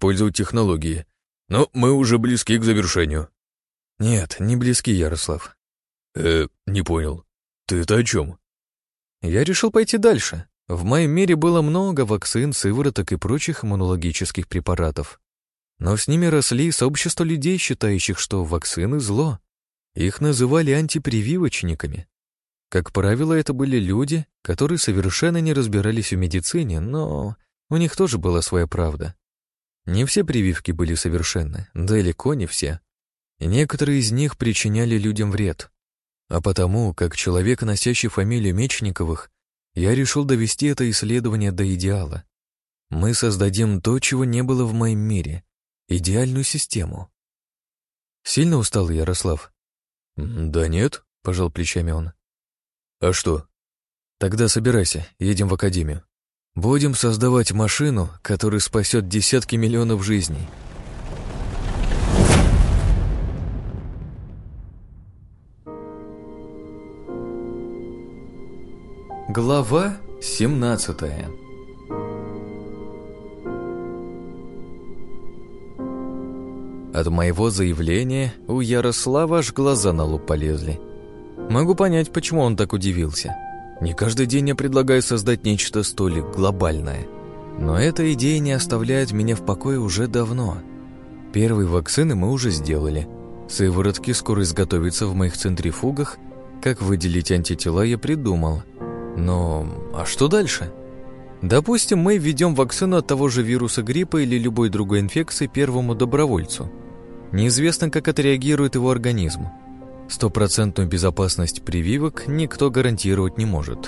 использовать технологии. Но мы уже близки к завершению». «Нет, не близки, Ярослав». Не понял. Ты-то о чем?» Я решил пойти дальше. В моем мире было много вакцин, сывороток и прочих иммунологических препаратов. Но с ними росли сообщества людей, считающих, что вакцины — зло. Их называли антипрививочниками. Как правило, это были люди, которые совершенно не разбирались в медицине, но у них тоже была своя правда. Не все прививки были совершенны, далеко не все. И некоторые из них причиняли людям вред. А потому, как человек, носящий фамилию Мечниковых, я решил довести это исследование до идеала. Мы создадим то, чего не было в моем мире — идеальную систему. Сильно устал, Ярослав? «Да нет», — пожал плечами он. «А что?» Тогда собирайся, едем в академию. Будем создавать машину, которая спасет десятки миллионов жизней. Глава 17. От моего заявления у Ярослава аж глаза на лоб полезли. Могу понять, почему он так удивился. Не каждый день я предлагаю создать нечто столь глобальное. Но эта идея не оставляет меня в покое уже давно. Первые вакцины мы уже сделали. Сыворотки скоро изготовятся в моих центрифугах. Как выделить антитела, я придумал. Но а что дальше? Допустим, мы введем вакцину от того же вируса гриппа или любой другой инфекции первому добровольцу. Неизвестно, как отреагирует его организм. Стопроцентную безопасность прививок никто гарантировать не может.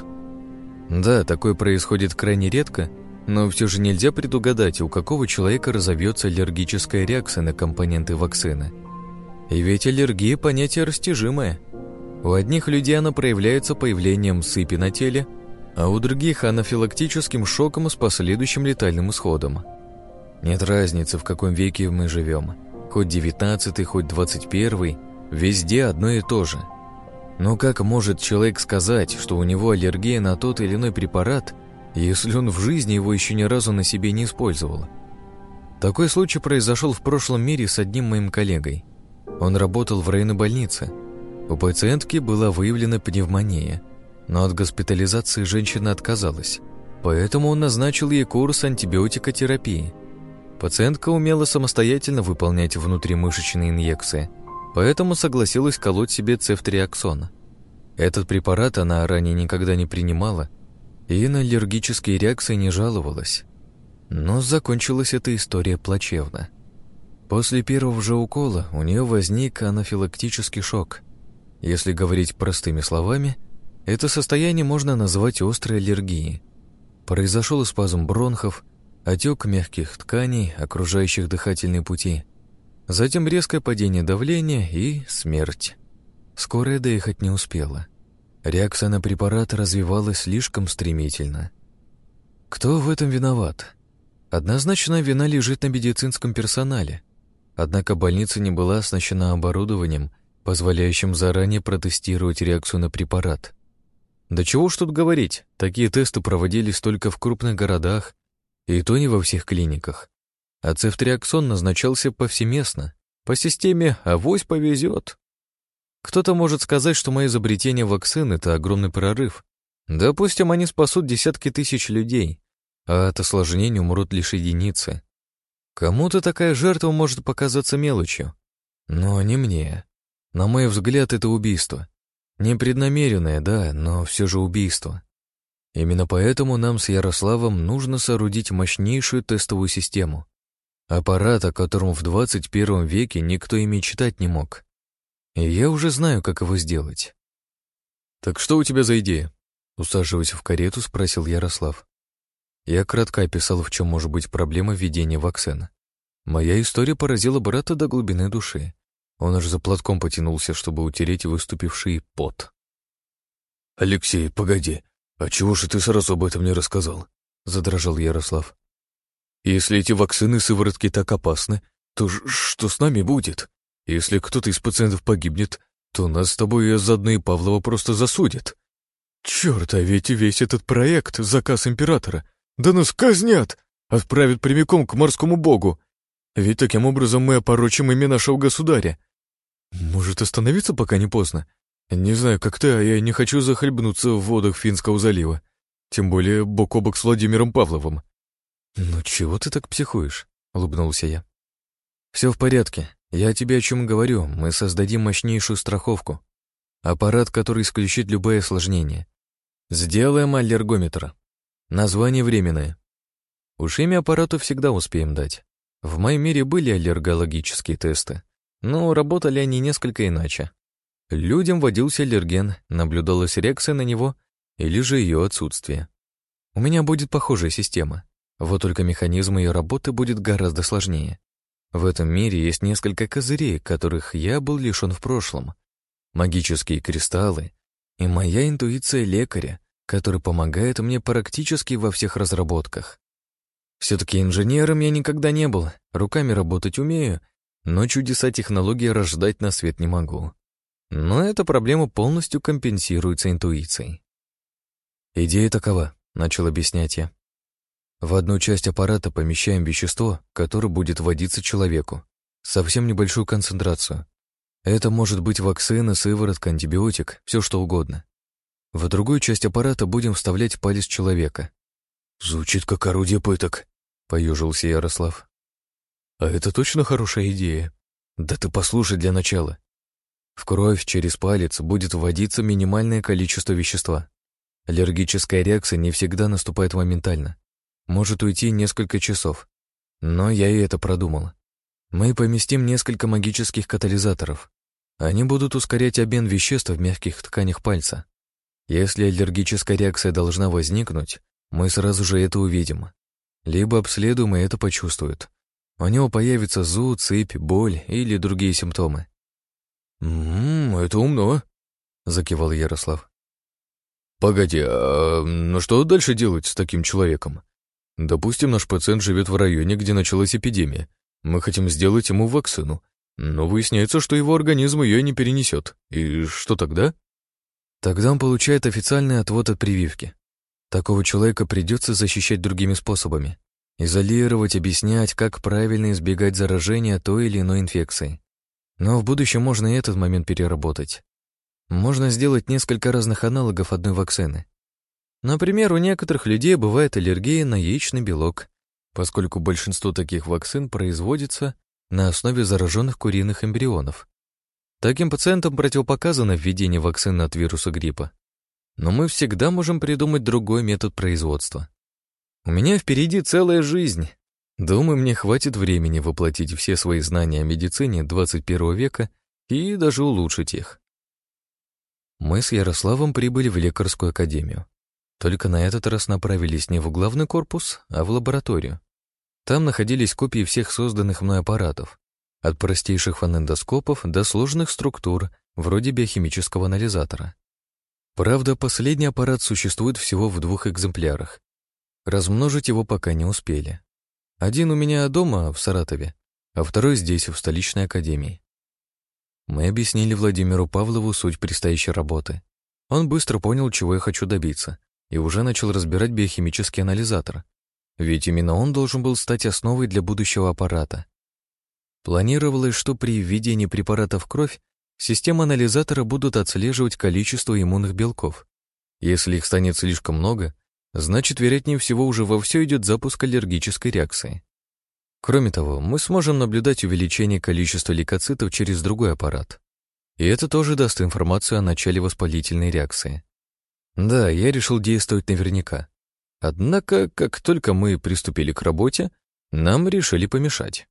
Да, такое происходит крайне редко, но все же нельзя предугадать, у какого человека разовьется аллергическая реакция на компоненты вакцины. И ведь аллергия – понятие растяжимое. У одних людей она проявляется появлением сыпи на теле, а у других – анафилактическим шоком с последующим летальным исходом. Нет разницы, в каком веке мы живем. Хоть 19-й, хоть 21-й, везде одно и то же. Но как может человек сказать, что у него аллергия на тот или иной препарат, если он в жизни его еще ни разу на себе не использовал? Такой случай произошел в прошлом мире с одним моим коллегой. Он работал в районной больнице. У пациентки была выявлена пневмония, но от госпитализации женщина отказалась, поэтому он назначил ей курс антибиотикотерапии. Пациентка умела самостоятельно выполнять внутримышечные инъекции, поэтому согласилась колоть себе цефтриаксон. Этот препарат она ранее никогда не принимала и на аллергические реакции не жаловалась. Но закончилась эта история плачевно. После первого же укола у нее возник анафилактический шок. Если говорить простыми словами, это состояние можно назвать острой аллергией. Произошел спазм бронхов, отек мягких тканей, окружающих дыхательные пути. Затем резкое падение давления и смерть. Скорая доехать не успела. Реакция на препарат развивалась слишком стремительно. Кто в этом виноват? Однозначно вина лежит на медицинском персонале. Однако больница не была оснащена оборудованием, позволяющим заранее протестировать реакцию на препарат. Да чего уж тут говорить, такие тесты проводились только в крупных городах, и то не во всех клиниках. А цефтриаксон назначался повсеместно, по системе «авось повезет». Кто-то может сказать, что мое изобретение вакцин — это огромный прорыв. Допустим, они спасут десятки тысяч людей, а от осложнений умрут лишь единицы. Кому-то такая жертва может показаться мелочью, но не мне. На мой взгляд, это убийство. Непреднамеренное, да, но все же убийство. Именно поэтому нам с Ярославом нужно соорудить мощнейшую тестовую систему. Аппарат, о котором в 21 веке никто и мечтать не мог. И я уже знаю, как его сделать. «Так что у тебя за идея?» Усаживаясь в карету, спросил Ярослав. Я кратко описал, в чем может быть проблема введения вакцины. Моя история поразила брата до глубины души. Он аж за платком потянулся, чтобы утереть выступивший пот. «Алексей, погоди, а чего же ты сразу об этом не рассказал?» Задрожал Ярослав. «Если эти вакцины и сыворотки так опасны, то что с нами будет? Если кто-то из пациентов погибнет, то нас с тобой и заодно и Павлова просто засудят. Черт, а ведь весь этот проект — заказ императора. Да нас казнят! Отправят прямиком к морскому богу. Ведь таким образом мы опорочим имя нашего государя. Может, остановиться, пока не поздно? Не знаю, как ты, а я не хочу захлебнуться в водах Финского залива. Тем более бок о бок с Владимиром Павловым. «Ну чего ты так психуешь?» — улыбнулся я. «Все в порядке. Я тебе о чем говорю. Мы создадим мощнейшую страховку. Аппарат, который исключит любые осложнения. Сделаем аллергометр. Название временное. Уж имя аппарату всегда успеем дать. В моем мире были аллергологические тесты, но работали они несколько иначе. Людям вводился аллерген, наблюдалась реакция на него или же ее отсутствие. У меня будет похожая система, вот только механизм ее работы будет гораздо сложнее. В этом мире есть несколько козырей, которых я был лишен в прошлом. Магические кристаллы и моя интуиция лекаря, который помогает мне практически во всех разработках. Все-таки инженером я никогда не был, руками работать умею, но чудеса технологии рождать на свет не могу. Но эта проблема полностью компенсируется интуицией. «Идея такова», — начал объяснять я. «В одну часть аппарата помещаем вещество, которое будет вводиться человеку. Совсем небольшую концентрацию. Это может быть вакцина, сыворотка, антибиотик, все что угодно. В другую часть аппарата будем вставлять палец человека». «Звучит как орудие пыток», — поежился Ярослав. «А это точно хорошая идея? Да ты послушай для начала. В кровь через палец будет вводиться минимальное количество вещества. Аллергическая реакция не всегда наступает моментально. Может уйти несколько часов. Но я и это продумал. Мы поместим несколько магических катализаторов. Они будут ускорять обмен веществ в мягких тканях пальца. Если аллергическая реакция должна возникнуть, мы сразу же это увидим. Либо обследуем и это почувствуют. У него появится зуд, сыпь, боль или другие симптомы. Это умно», — закивал Ярослав. «Погоди, ну что дальше делать с таким человеком? Допустим, наш пациент живет в районе, где началась эпидемия. Мы хотим сделать ему вакцину, но выясняется, что его организм ее не перенесет. И что тогда?» «Тогда он получает официальный отвод от прививки. Такого человека придется защищать другими способами. Изолировать, объяснять, как правильно избегать заражения той или иной инфекцией. Но в будущем можно и этот момент переработать. Можно сделать несколько разных аналогов одной вакцины. Например, у некоторых людей бывает аллергия на яичный белок, поскольку большинство таких вакцин производится на основе зараженных куриных эмбрионов. Таким пациентам противопоказано введение вакцины от вируса гриппа. Но мы всегда можем придумать другой метод производства. У меня впереди целая жизнь. Думаю, мне хватит времени воплотить все свои знания о медицине 21 века и даже улучшить их. Мы с Ярославом прибыли в лекарскую академию. Только на этот раз направились не в главный корпус, а в лабораторию. Там находились копии всех созданных мной аппаратов, от простейших фонендоскопов до сложных структур, вроде биохимического анализатора. Правда, последний аппарат существует всего в 2 экземплярах. Размножить его пока не успели. Один у меня дома, в Саратове, а второй здесь, в столичной академии. Мы объяснили Владимиру Павлову суть предстоящей работы. Он быстро понял, чего я хочу добиться, и уже начал разбирать биохимический анализатор, ведь именно он должен был стать основой для будущего аппарата. Планировалось, что при введении препарата в кровь системы анализатора будут отслеживать количество иммунных белков. Если их станет слишком много, значит, вероятнее всего, уже вовсю идет запуск аллергической реакции. Кроме того, мы сможем наблюдать увеличение количества лейкоцитов через другой аппарат. И это тоже даст информацию о начале воспалительной реакции. Да, я решил действовать наверняка. Однако, как только мы приступили к работе, нам решили помешать.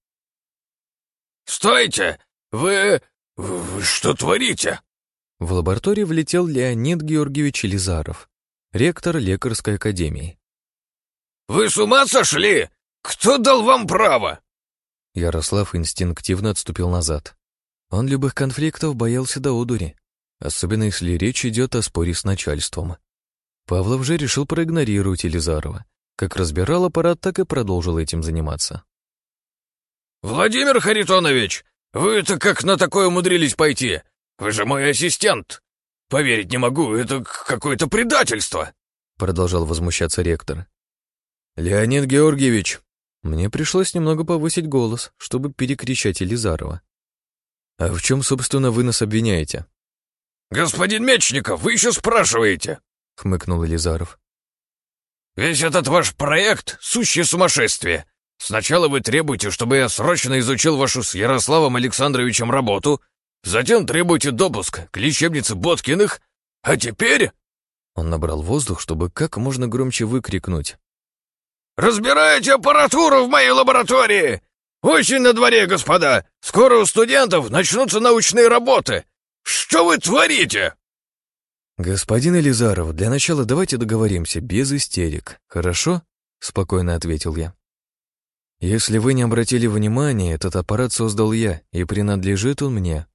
«Стойте! Вы что творите?» В лабораторию влетел Леонид Георгиевич Елизаров, ректор лекарской академии. «Вы с ума сошли? Кто дал вам право?» Ярослав инстинктивно отступил назад. Он любых конфликтов боялся до одури, особенно если речь идет о споре с начальством. Павлов же решил проигнорировать Елизарова. Как разбирал аппарат, так и продолжил этим заниматься. «Владимир Харитонович, вы-то как на такое умудрились пойти? Вы же мой ассистент. Поверить не могу, это какое-то предательство!» Продолжал возмущаться ректор. «Леонид Георгиевич», Мне пришлось немного повысить голос, чтобы перекричать Елизарова. «А в чем, собственно, вы нас обвиняете?» «Господин Мечников, вы еще спрашиваете?» — хмыкнул Елизаров. «Весь этот ваш проект — сущее сумасшествие. Сначала вы требуете, чтобы я срочно изучил вашу с Ярославом Александровичем работу, затем требуете допуск к лечебнице Боткиных, а теперь...» Он набрал воздух, чтобы как можно громче выкрикнуть. «Разбираете аппаратуру в моей лаборатории! Очень на дворе, господа! Скоро у студентов начнутся научные работы! Что вы творите?» «Господин Елизаров, для начала давайте договоримся, без истерик, хорошо?» — спокойно ответил я. «Если вы не обратили внимания, этот аппарат создал я, и принадлежит он мне».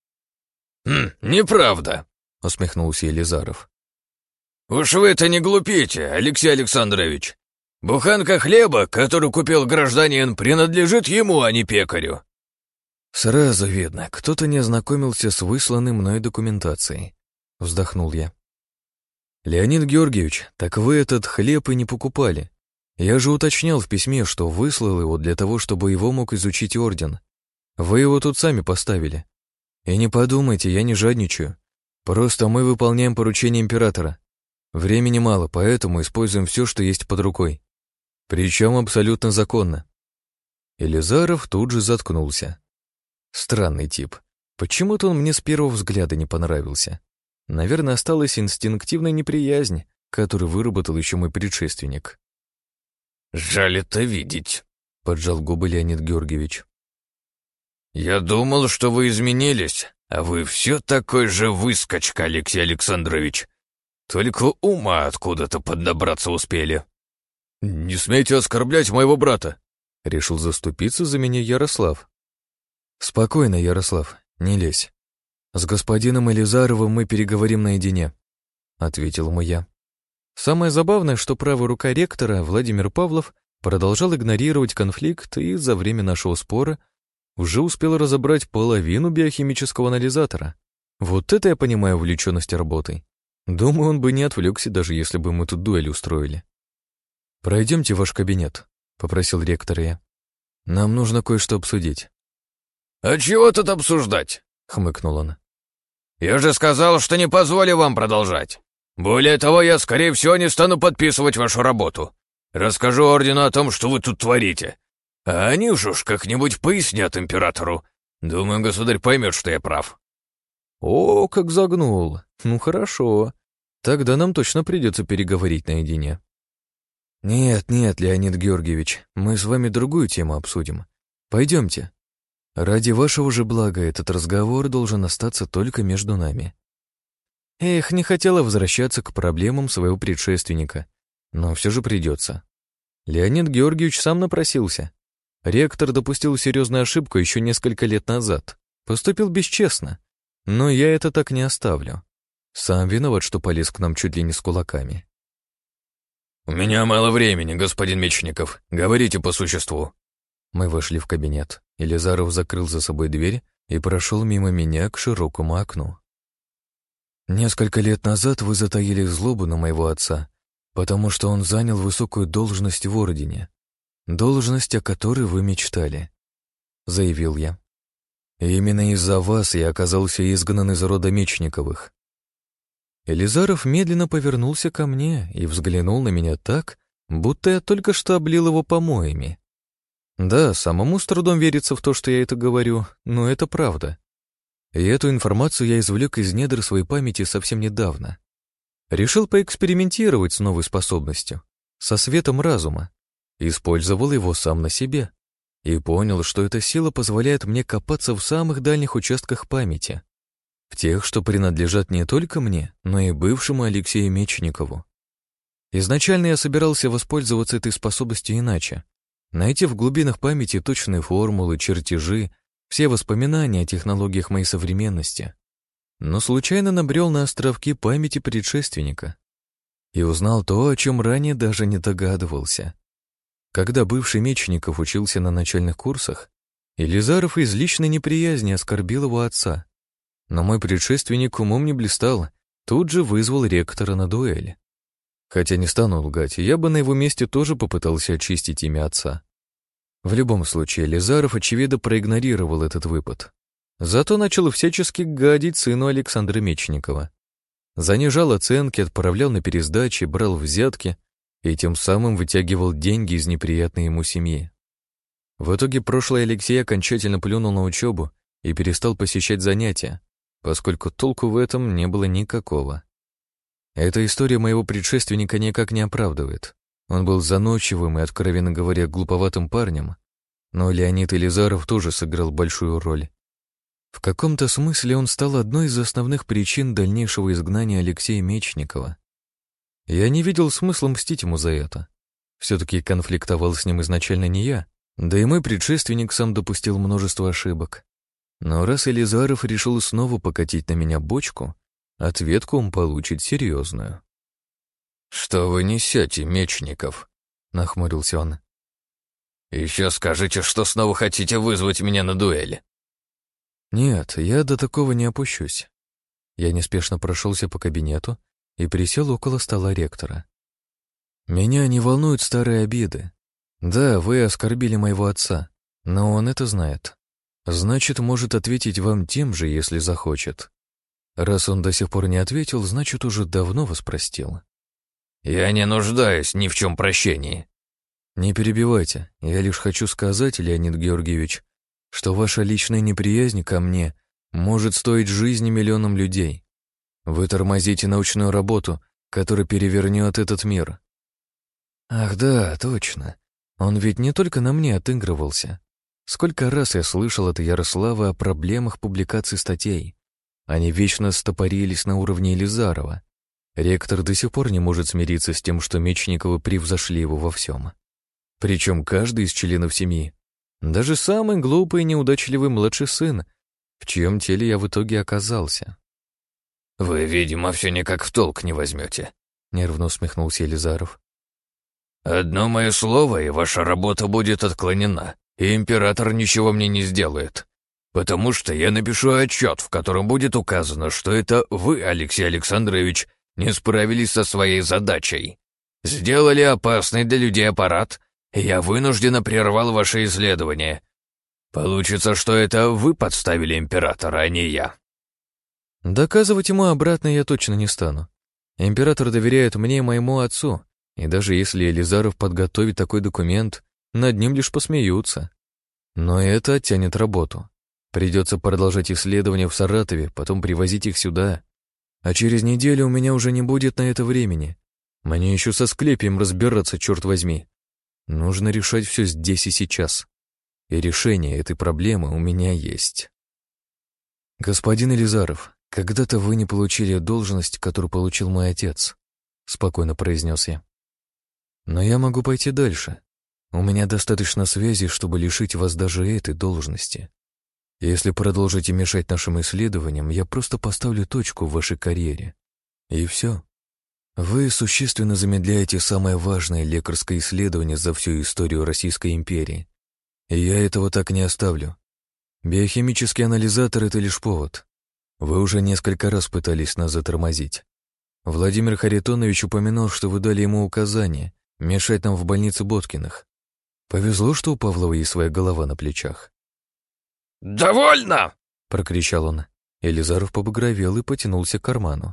«Неправда», — усмехнулся Елизаров. «Уж вы-то не глупите, Алексей Александрович. Буханка хлеба, которую купил гражданин, принадлежит ему, а не пекарю». «Сразу видно, кто-то не ознакомился с высланной мной документацией», — вздохнул я. «Леонид Георгиевич, так вы этот хлеб и не покупали. Я же уточнял в письме, что выслал его для того, чтобы его мог изучить орден. Вы его тут сами поставили. И не подумайте, я не жадничаю. Просто мы выполняем поручение императора. Времени мало, поэтому используем все, что есть под рукой. Причем абсолютно законно». Елизаров тут же заткнулся. Странный тип. Почему-то он мне с первого взгляда не понравился. Наверное, осталась инстинктивная неприязнь, которую выработал еще мой предшественник. «Жаль это видеть», — поджал губы Леонид Георгиевич. «Я думал, что вы изменились, а вы все такой же выскочка, Алексей Александрович. Только ума откуда-то поднабраться успели». «Не смейте оскорблять моего брата», — решил заступиться за меня Ярослав. «Спокойно, Ярослав, не лезь. С господином Елизаровым мы переговорим наедине», — ответил ему я. Самое забавное, что правая рука ректора, Владимир Павлов, продолжал игнорировать конфликт и за время нашего спора уже успел разобрать половину биохимического анализатора. Вот это я понимаю увлеченность работой. Думаю, он бы не отвлекся, даже если бы мы тут дуэль устроили. «Пройдемте в ваш кабинет», — попросил ректора я. «Нам нужно кое-что обсудить». «А чего тут обсуждать?» — хмыкнул он. «Я же сказал, что не позволю вам продолжать. Более того, я, скорее всего, не стану подписывать вашу работу. Расскажу ордену о том, что вы тут творите. А они уж как-нибудь пояснят императору. Думаю, государь поймет, что я прав». «О, как загнул! Ну хорошо. Тогда нам точно придется переговорить наедине». «Нет, Леонид Георгиевич, мы с вами другую тему обсудим. Пойдемте. Ради вашего же блага этот разговор должен остаться только между нами». Эх, не хотела возвращаться к проблемам своего предшественника, но все же придется. Леонид Георгиевич сам напросился. Ректор допустил серьезную ошибку еще несколько лет назад. Поступил бесчестно. Но я это так не оставлю. Сам виноват, что полез к нам чуть ли не с кулаками. «У меня мало времени, господин Мечников. Говорите по существу». Мы вошли в кабинет. Елизаров закрыл за собой дверь и прошел мимо меня к широкому окну. «Несколько лет назад вы затаили злобу на моего отца, потому что он занял высокую должность в ордене, должность, о которой вы мечтали», — заявил я. «И именно из-за вас я оказался изгнан из рода Мечниковых». Елизаров медленно повернулся ко мне и взглянул на меня так, будто я только что облил его помоями. Да, самому с трудом верится в то, что я это говорю, но это правда. И эту информацию я извлек из недр своей памяти совсем недавно. Решил поэкспериментировать с новой способностью, со светом разума. Использовал его сам на себе. И понял, что эта сила позволяет мне копаться в самых дальних участках памяти. В тех, что принадлежат не только мне, но и бывшему Алексею Мечникову. Изначально я собирался воспользоваться этой способностью иначе. Найти в глубинах памяти точные формулы, чертежи, все воспоминания о технологиях моей современности. Но случайно набрел на островки памяти предшественника и узнал то, о чем ранее даже не догадывался. Когда бывший Мечников учился на начальных курсах, Елизаров из личной неприязни оскорбил его отца. Но мой предшественник умом не блистал, тут же вызвал ректора на дуэль. Хотя не стану лгать, я бы на его месте тоже попытался очистить имя отца. В любом случае, Елизаров, очевидно, проигнорировал этот выпад. Зато начал всячески гадить сыну Александра Мечникова. Занижал оценки, отправлял на пересдачи, брал взятки и тем самым вытягивал деньги из неприятной ему семьи. В итоге прошлый Алексей окончательно плюнул на учебу и перестал посещать занятия, поскольку толку в этом не было никакого. Эта история моего предшественника никак не оправдывает. Он был заносчивым и, откровенно говоря, глуповатым парнем, но Леонид Елизаров тоже сыграл большую роль. В каком-то смысле он стал одной из основных причин дальнейшего изгнания Алексея Мечникова. Я не видел смысла мстить ему за это. Все-таки конфликтовал с ним изначально не я, да и мой предшественник сам допустил множество ошибок. Но раз Елизаров решил снова покатить на меня бочку, ответку он получит серьезную. «Что вы несете, Мечников?» — нахмурился он. «Еще скажите, что снова хотите вызвать меня на дуэль». «Нет, я до такого не опущусь». Я неспешно прошелся по кабинету и присел около стола ректора. «Меня не волнуют старые обиды. Да, вы оскорбили моего отца, но он это знает. Значит, может ответить вам тем же, если захочет. Раз он до сих пор не ответил, значит, уже давно вас простил». «Я не нуждаюсь ни в чем прощении». «Не перебивайте. Я лишь хочу сказать, Леонид Георгиевич, что ваша личная неприязнь ко мне может стоить жизни миллионам людей. Вы тормозите научную работу, которая перевернет этот мир». «Ах да, точно. Он ведь не только на мне отыгрывался. Сколько раз я слышал от Ярослава о проблемах публикации статей. Они вечно стопорились на уровне Елизарова. Ректор до сих пор не может смириться с тем, что Мечниковы превзошли его во всем. Причем каждый из членов семьи, даже самый глупый и неудачливый младший сын, в чьем теле я в итоге оказался». «Вы, видимо, все никак в толк не возьмете», — нервно усмехнулся Елизаров. «Одно мое слово, и ваша работа будет отклонена, и император ничего мне не сделает, потому что я напишу отчет, в котором будет указано, что это вы, Алексей Александрович, не справились со своей задачей. Сделали опасный для людей аппарат, и я вынужденно прервал ваше исследование. Получится, что это вы подставили императора, а не я». Доказывать ему обратно я точно не стану. Император доверяет мне и моему отцу, и даже если Елизаров подготовит такой документ, над ним лишь посмеются. Но это оттянет работу. Придется продолжать исследования в Саратове, потом привозить их сюда. А через неделю у меня уже не будет на это времени. Мне еще со Склепием разбираться, черт возьми. Нужно решать все здесь и сейчас. И решение этой проблемы у меня есть. «Господин Елизаров, когда-то вы не получили должность, которую получил мой отец», — спокойно произнес я. «Но я могу пойти дальше. У меня достаточно связей, чтобы лишить вас даже этой должности. Если продолжите мешать нашим исследованиям, я просто поставлю точку в вашей карьере. И все. Вы существенно замедляете самое важное лекарское исследование за всю историю Российской империи. И я этого так не оставлю. Биохимический анализатор — это лишь повод. Вы уже несколько раз пытались нас затормозить. Владимир Харитонович упомянул, что вы дали ему указание мешать нам в больнице Боткиных. Повезло, что у Павлова есть своя голова на плечах». «Довольно!» — прокричал он. Елизаров побагровел и потянулся к карману.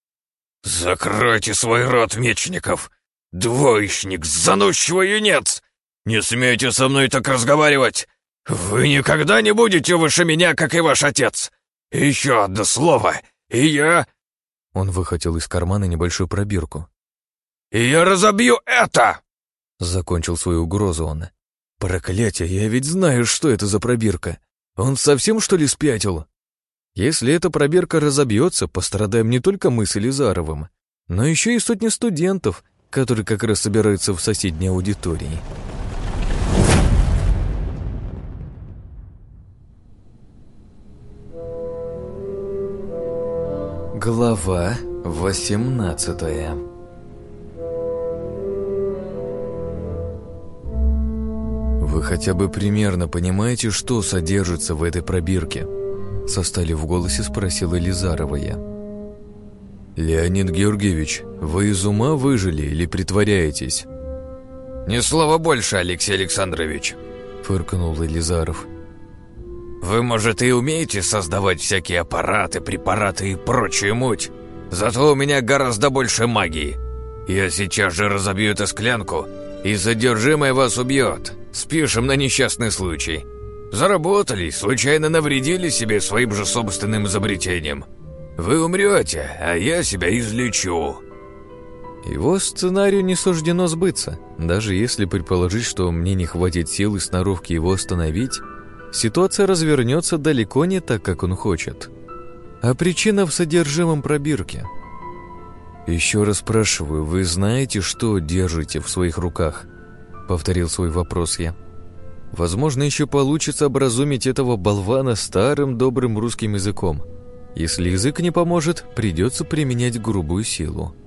«Закройте свой рот, Мечников! Двоечник, заносчивый юнец! Не смейте со мной так разговаривать! Вы никогда не будете выше меня, как и ваш отец! Еще одно слово, и я...» Он выхватил из кармана небольшую пробирку. «И я разобью это!» Закончил свою угрозу он. «Проклятие, я ведь знаю, что это за пробирка. Он совсем, что ли, спятил? Если эта пробирка разобьется, пострадаем не только мы с Елизаровым, но еще и сотни студентов, которые как раз собираются в соседней аудитории». Глава 18. Вы хотя бы примерно понимаете, что содержится в этой пробирке? Со сталью в голосе спросила Елизарова я. Леонид Георгиевич, вы из ума выжили или притворяетесь? «Ни слова больше, Алексей Александрович. фыркнул Елизаров. «Вы, может, и умеете создавать всякие аппараты, препараты и прочую муть, зато у меня гораздо больше магии. Я сейчас же разобью эту склянку, и содержимое вас убьет. Спишем на несчастный случай. Заработали, случайно навредили себе своим же собственным изобретением. Вы умрете, а я себя излечу». Его сценарию не суждено сбыться. Даже если предположить, что мне не хватит сил и сноровки его остановить, ситуация развернется далеко не так, как он хочет. А причина в содержимом пробирки. «Еще раз спрашиваю, вы знаете, что держите в своих руках?» Повторил свой вопрос я. Возможно, еще получится образумить этого болвана старым добрым русским языком. Если язык не поможет, придется применять грубую силу.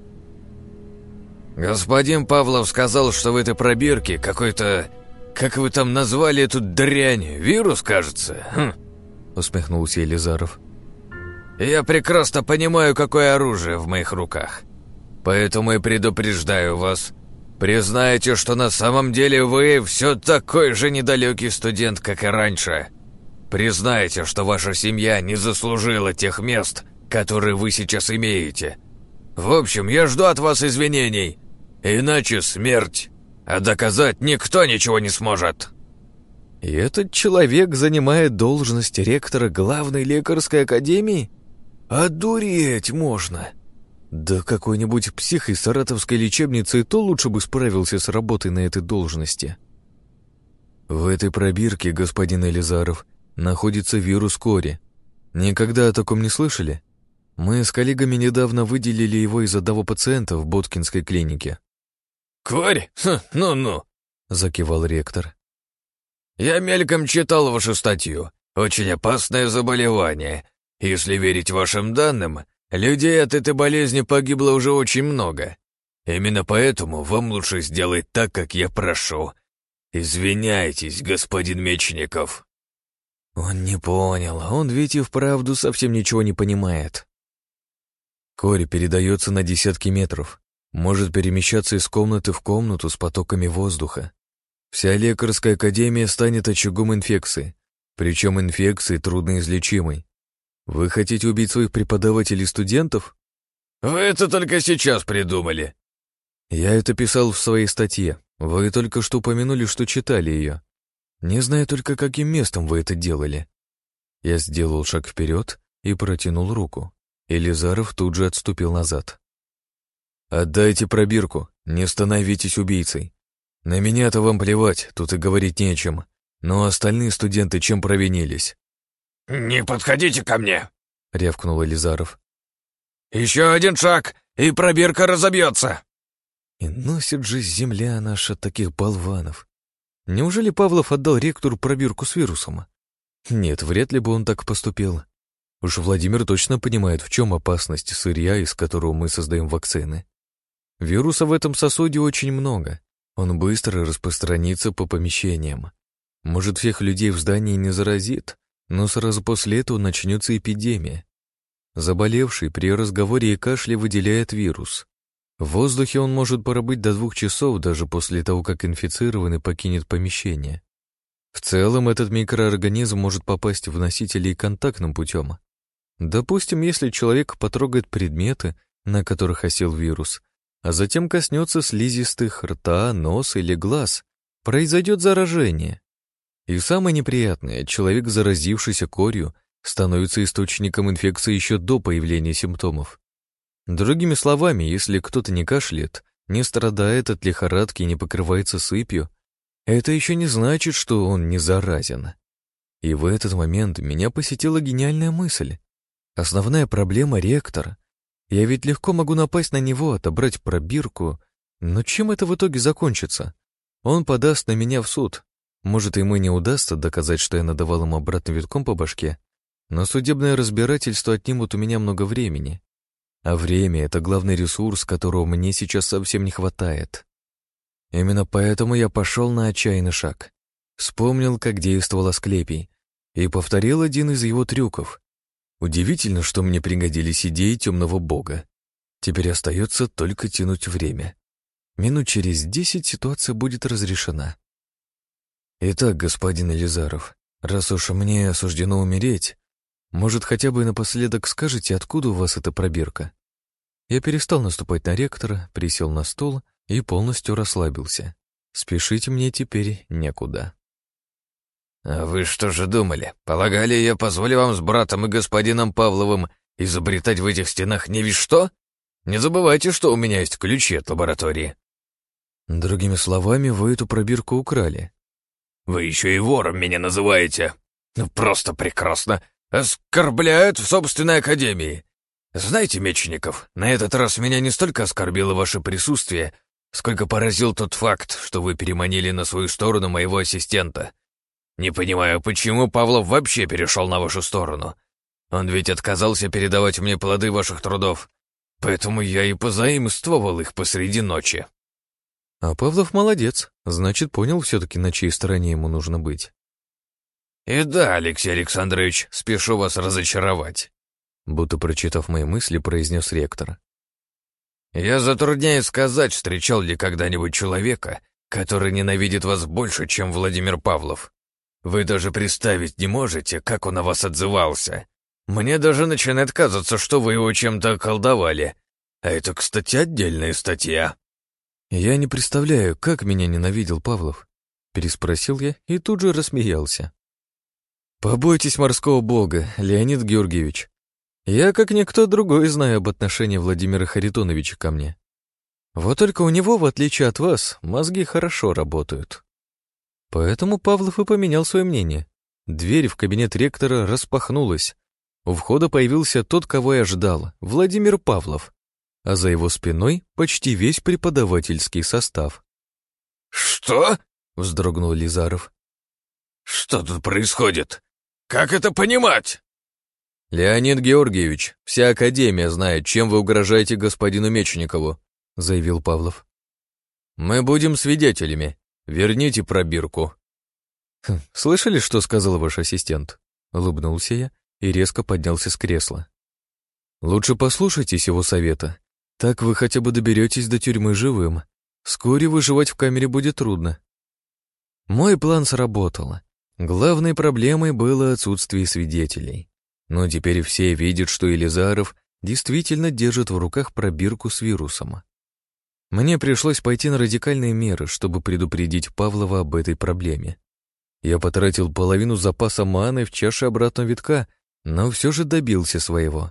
«Господин Павлов сказал, что в этой пробирке какой-то... Как вы там назвали эту дрянь? Вирус, кажется?» Усмехнулся Елизаров. «Я прекрасно понимаю, какое оружие в моих руках. Поэтому и предупреждаю вас. Признайте, что на самом деле вы все такой же недалекий студент, как и раньше. Признайте, что ваша семья не заслужила тех мест, которые вы сейчас имеете. В общем, я жду от вас извинений. Иначе смерть. А доказать никто ничего не сможет». И этот человек занимает должность ректора главной лекарской академии? Одуреть можно! Да какой-нибудь псих из саратовской лечебницы и то лучше бы справился с работой на этой должности. В этой пробирке, господин Елизаров, находится вирус кори. Никогда о таком не слышали? Мы с коллегами недавно выделили его из одного пациента в Боткинской клинике. «Корь? Ну-ну», — закивал ректор. «Я мельком читал вашу статью. Очень опасное заболевание. Если верить вашим данным, людей от этой болезни погибло уже очень много. Именно поэтому вам лучше сделать так, как я прошу. Извиняйтесь, господин Мечников». Он не понял, он ведь и вправду совсем ничего не понимает. Кори передается на десятки метров, может перемещаться из комнаты в комнату с потоками воздуха. Вся лекарская академия станет очагом инфекции, причем инфекции трудноизлечимой. Вы хотите убить своих преподавателей и студентов? Вы это только сейчас придумали. Я это писал в своей статье. Вы только что упомянули, что читали ее. Не знаю только, каким местом вы это делали. Я сделал шаг вперед и протянул руку. Елизаров тут же отступил назад. «Отдайте пробирку, не становитесь убийцей. На меня-то вам плевать, тут и говорить не о чем. Но остальные студенты чем провинились?» «Не подходите ко мне!» — рявкнул Елизаров. «Еще один шаг, и пробирка разобьется!» И носит же земля наша таких болванов. Неужели Павлов отдал ректору пробирку с вирусом? Нет, вряд ли бы он так поступил. Уж Владимир точно понимает, в чем опасность сырья, из которого мы создаем вакцины. Вируса в этом сосуде очень много. Он быстро распространится по помещениям. Может, всех людей в здании не заразит, но сразу после этого начнется эпидемия. Заболевший при разговоре и кашле выделяет вирус. В воздухе он может пробыть до 2 часов даже после того, как инфицированный покинет помещение. В целом, этот микроорганизм может попасть в носители и контактным путем. Допустим, если человек потрогает предметы, на которых осел вирус, а затем коснется слизистых рта, носа или глаз, произойдет заражение. И самое неприятное, человек, заразившийся корью, становится источником инфекции еще до появления симптомов. Другими словами, если кто-то не кашляет, не страдает от лихорадки и не покрывается сыпью, это еще не значит, что он не заразен. И в этот момент меня посетила гениальная мысль. Основная проблема — ректор. Я ведь легко могу напасть на него, отобрать пробирку, но чем это в итоге закончится? Он подаст на меня в суд. Может, ему и не удастся доказать, что я надавал ему обратным витком по башке, но судебное разбирательство отнимут у меня много времени. А время — это главный ресурс, которого мне сейчас совсем не хватает. Именно поэтому я пошел на отчаянный шаг. Вспомнил, как действовал Асклепий, и повторил один из его трюков. Удивительно, что мне пригодились идеи темного бога. Теперь остается только тянуть время. Минут через 10 ситуация будет разрешена. Итак, господин Елизаров, раз уж мне суждено умереть, может, хотя бы напоследок скажете, откуда у вас эта пробирка? Я перестал наступать на ректора, присел на стул и полностью расслабился. Спешить мне теперь некуда. «А вы что же думали? Полагали, я позволю вам с братом и господином Павловым изобретать в этих стенах не весь что? Не забывайте, что у меня есть ключи от лаборатории». Другими словами, вы эту пробирку украли. «Вы еще и вором меня называете. Ну, просто прекрасно. Оскорбляют в собственной академии. Знаете, Мечников, на этот раз меня не столько оскорбило ваше присутствие, сколько поразил тот факт, что вы переманили на свою сторону моего ассистента. Не понимаю, почему Павлов вообще перешел на вашу сторону. Он ведь отказался передавать мне плоды ваших трудов, поэтому я и позаимствовал их посреди ночи». А Павлов молодец, значит, понял все-таки, на чьей стороне ему нужно быть. «И да, Алексей Александрович, спешу вас разочаровать», будто прочитав мои мысли, произнес ректор. «Я затрудняюсь сказать, встречал ли когда-нибудь человека, который ненавидит вас больше, чем Владимир Павлов. Вы даже представить не можете, как он о вас отзывался. Мне даже начинает казаться, что вы его чем-то околдовали. А это, кстати, отдельная статья». «Я не представляю, как меня ненавидел Павлов», — переспросил я и тут же рассмеялся. «Побойтесь морского бога, Леонид Георгиевич. Я, как никто другой, знаю об отношении Владимира Харитоновича ко мне. Вот только у него, в отличие от вас, мозги хорошо работают». Поэтому Павлов и поменял свое мнение. Дверь в кабинет ректора распахнулась. У входа появился тот, кого я ждал, Владимир Павлов, а за его спиной почти весь преподавательский состав. «Что?» — вздрогнул Лизаров. «Что тут происходит? Как это понимать?» «Леонид Георгиевич, вся Академия знает, чем вы угрожаете господину Мечникову», — заявил Павлов. «Мы будем свидетелями. Верните пробирку». «Слышали, что сказал ваш ассистент?» — улыбнулся я и резко поднялся с кресла. «Лучше послушайтесь его совета. Так вы хотя бы доберетесь до тюрьмы живым. Вскоре выживать в камере будет трудно». Мой план сработал. Главной проблемой было отсутствие свидетелей. Но теперь все видят, что Елизаров действительно держит в руках пробирку с вирусом. Мне пришлось пойти на радикальные меры, чтобы предупредить Павлова об этой проблеме. Я потратил половину запаса маны в чаше обратного витка, но все же добился своего.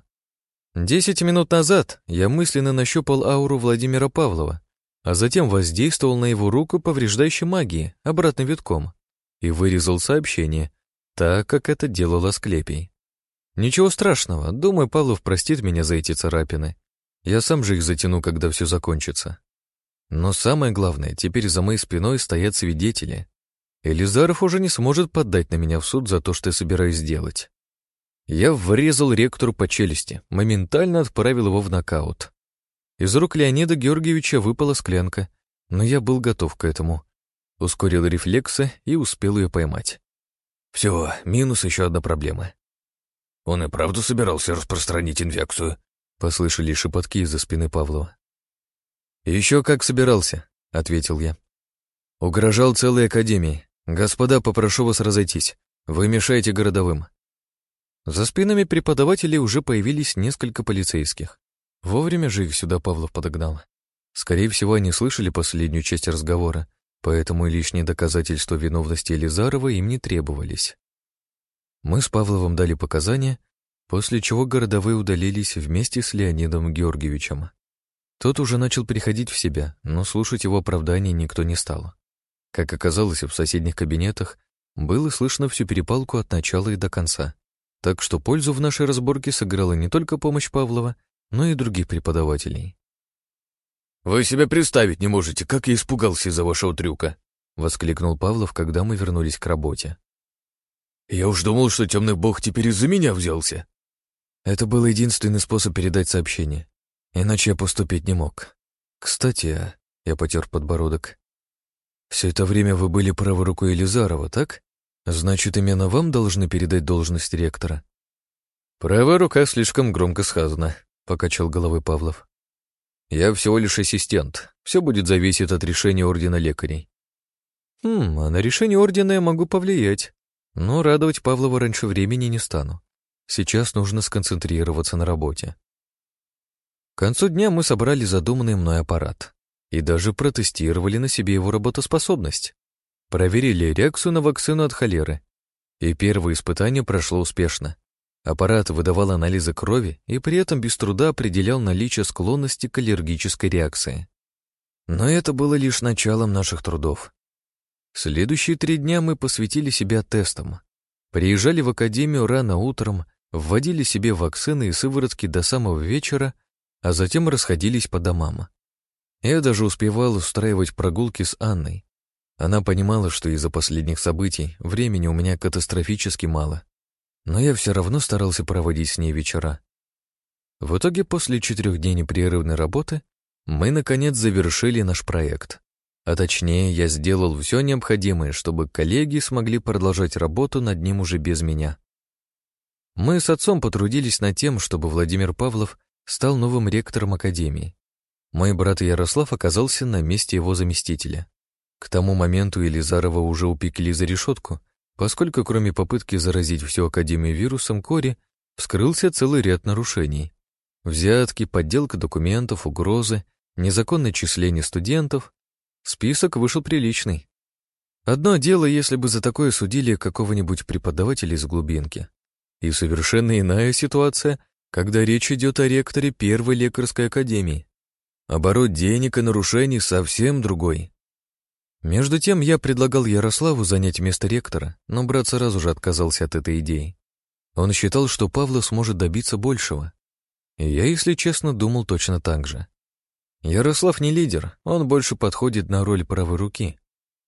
10 минут назад я мысленно нащупал ауру Владимира Павлова, а затем воздействовал на его руку повреждающей магии обратным витком и вырезал сообщение, так как это делал Асклепий. Ничего страшного, думаю, Павлов простит меня за эти царапины. Я сам же их затяну, когда все закончится. Но самое главное, теперь за моей спиной стоят свидетели. Елизаров уже не сможет поддать на меня в суд за то, что я собираюсь сделать. Я врезал ректору по челюсти, моментально отправил его в нокаут. Из рук Леонида Георгиевича выпала склянка, но я был готов к этому. Ускорил рефлексы и успел ее поймать. Все, минус еще одна проблема. «Он и правда собирался распространить инфекцию?» — послышались шепотки из-за спины Павлова. «Еще как собирался», — ответил я. «Угрожал целой академии. Господа, попрошу вас разойтись. Вы мешаете городовым». За спинами преподавателей уже появились несколько полицейских. Вовремя же их сюда Павлов подогнал. Скорее всего, они слышали последнюю часть разговора, поэтому и лишние доказательства виновности Елизарова им не требовались. Мы с Павловым дали показания, после чего городовые удалились вместе с Леонидом Георгиевичем. Тот уже начал приходить в себя, но слушать его оправдания никто не стал. Как оказалось, в соседних кабинетах было слышно всю перепалку от начала и до конца. Так что пользу в нашей разборке сыграла не только помощь Павлова, но и других преподавателей. «Вы себе представить не можете, как я испугался из-за вашего трюка!» — воскликнул Павлов, когда мы вернулись к работе. «Я уж думал, что темный бог теперь из-за меня взялся!» Это был единственный способ передать сообщение, иначе я поступить не мог. Кстати, я потер подбородок. Все это время вы были правой рукой Елизарова, так? Значит, именно вам должны передать должность ректора. «Правая рука слишком громко сказано», — покачал головой Павлов. «Я всего лишь ассистент. Все будет зависеть от решения Ордена Лекарей». А на решение ордена я могу повлиять, но радовать Павлова раньше времени не стану. Сейчас нужно сконцентрироваться на работе. К концу дня мы собрали задуманный мной аппарат и даже протестировали на себе его работоспособность. Проверили реакцию на вакцину от холеры. И первое испытание прошло успешно. Аппарат выдавал анализы крови и при этом без труда определял наличие склонности к аллергической реакции. Но это было лишь началом наших трудов. Следующие 3 дня мы посвятили себя тестам. Приезжали в академию рано утром, вводили себе вакцины и сыворотки до самого вечера, а затем расходились по домам. Я даже успевал устраивать прогулки с Анной. Она понимала, что из-за последних событий времени у меня катастрофически мало, но я все равно старался проводить с ней вечера. В итоге, после 4 дней непрерывной работы, мы, наконец, завершили наш проект. А точнее, я сделал все необходимое, чтобы коллеги смогли продолжать работу над ним уже без меня. Мы с отцом потрудились над тем, чтобы Владимир Павлов стал новым ректором академии. Мой брат Ярослав оказался на месте его заместителя. К тому моменту Елизарова уже упекли за решетку, поскольку кроме попытки заразить всю академию вирусом кори, вскрылся целый ряд нарушений. Взятки, подделка документов, угрозы, незаконное числение студентов. Список вышел приличный. Одно дело, если бы за такое судили какого-нибудь преподавателя из глубинки. И совершенно иная ситуация, когда речь идет о ректоре первой лекарской академии. Оборот денег и нарушений совсем другой. Между тем я предлагал Ярославу занять место ректора, но брат сразу же отказался от этой идеи. Он считал, что Павлов сможет добиться большего. И я, если честно, думал точно так же. Ярослав не лидер, он больше подходит на роль правой руки.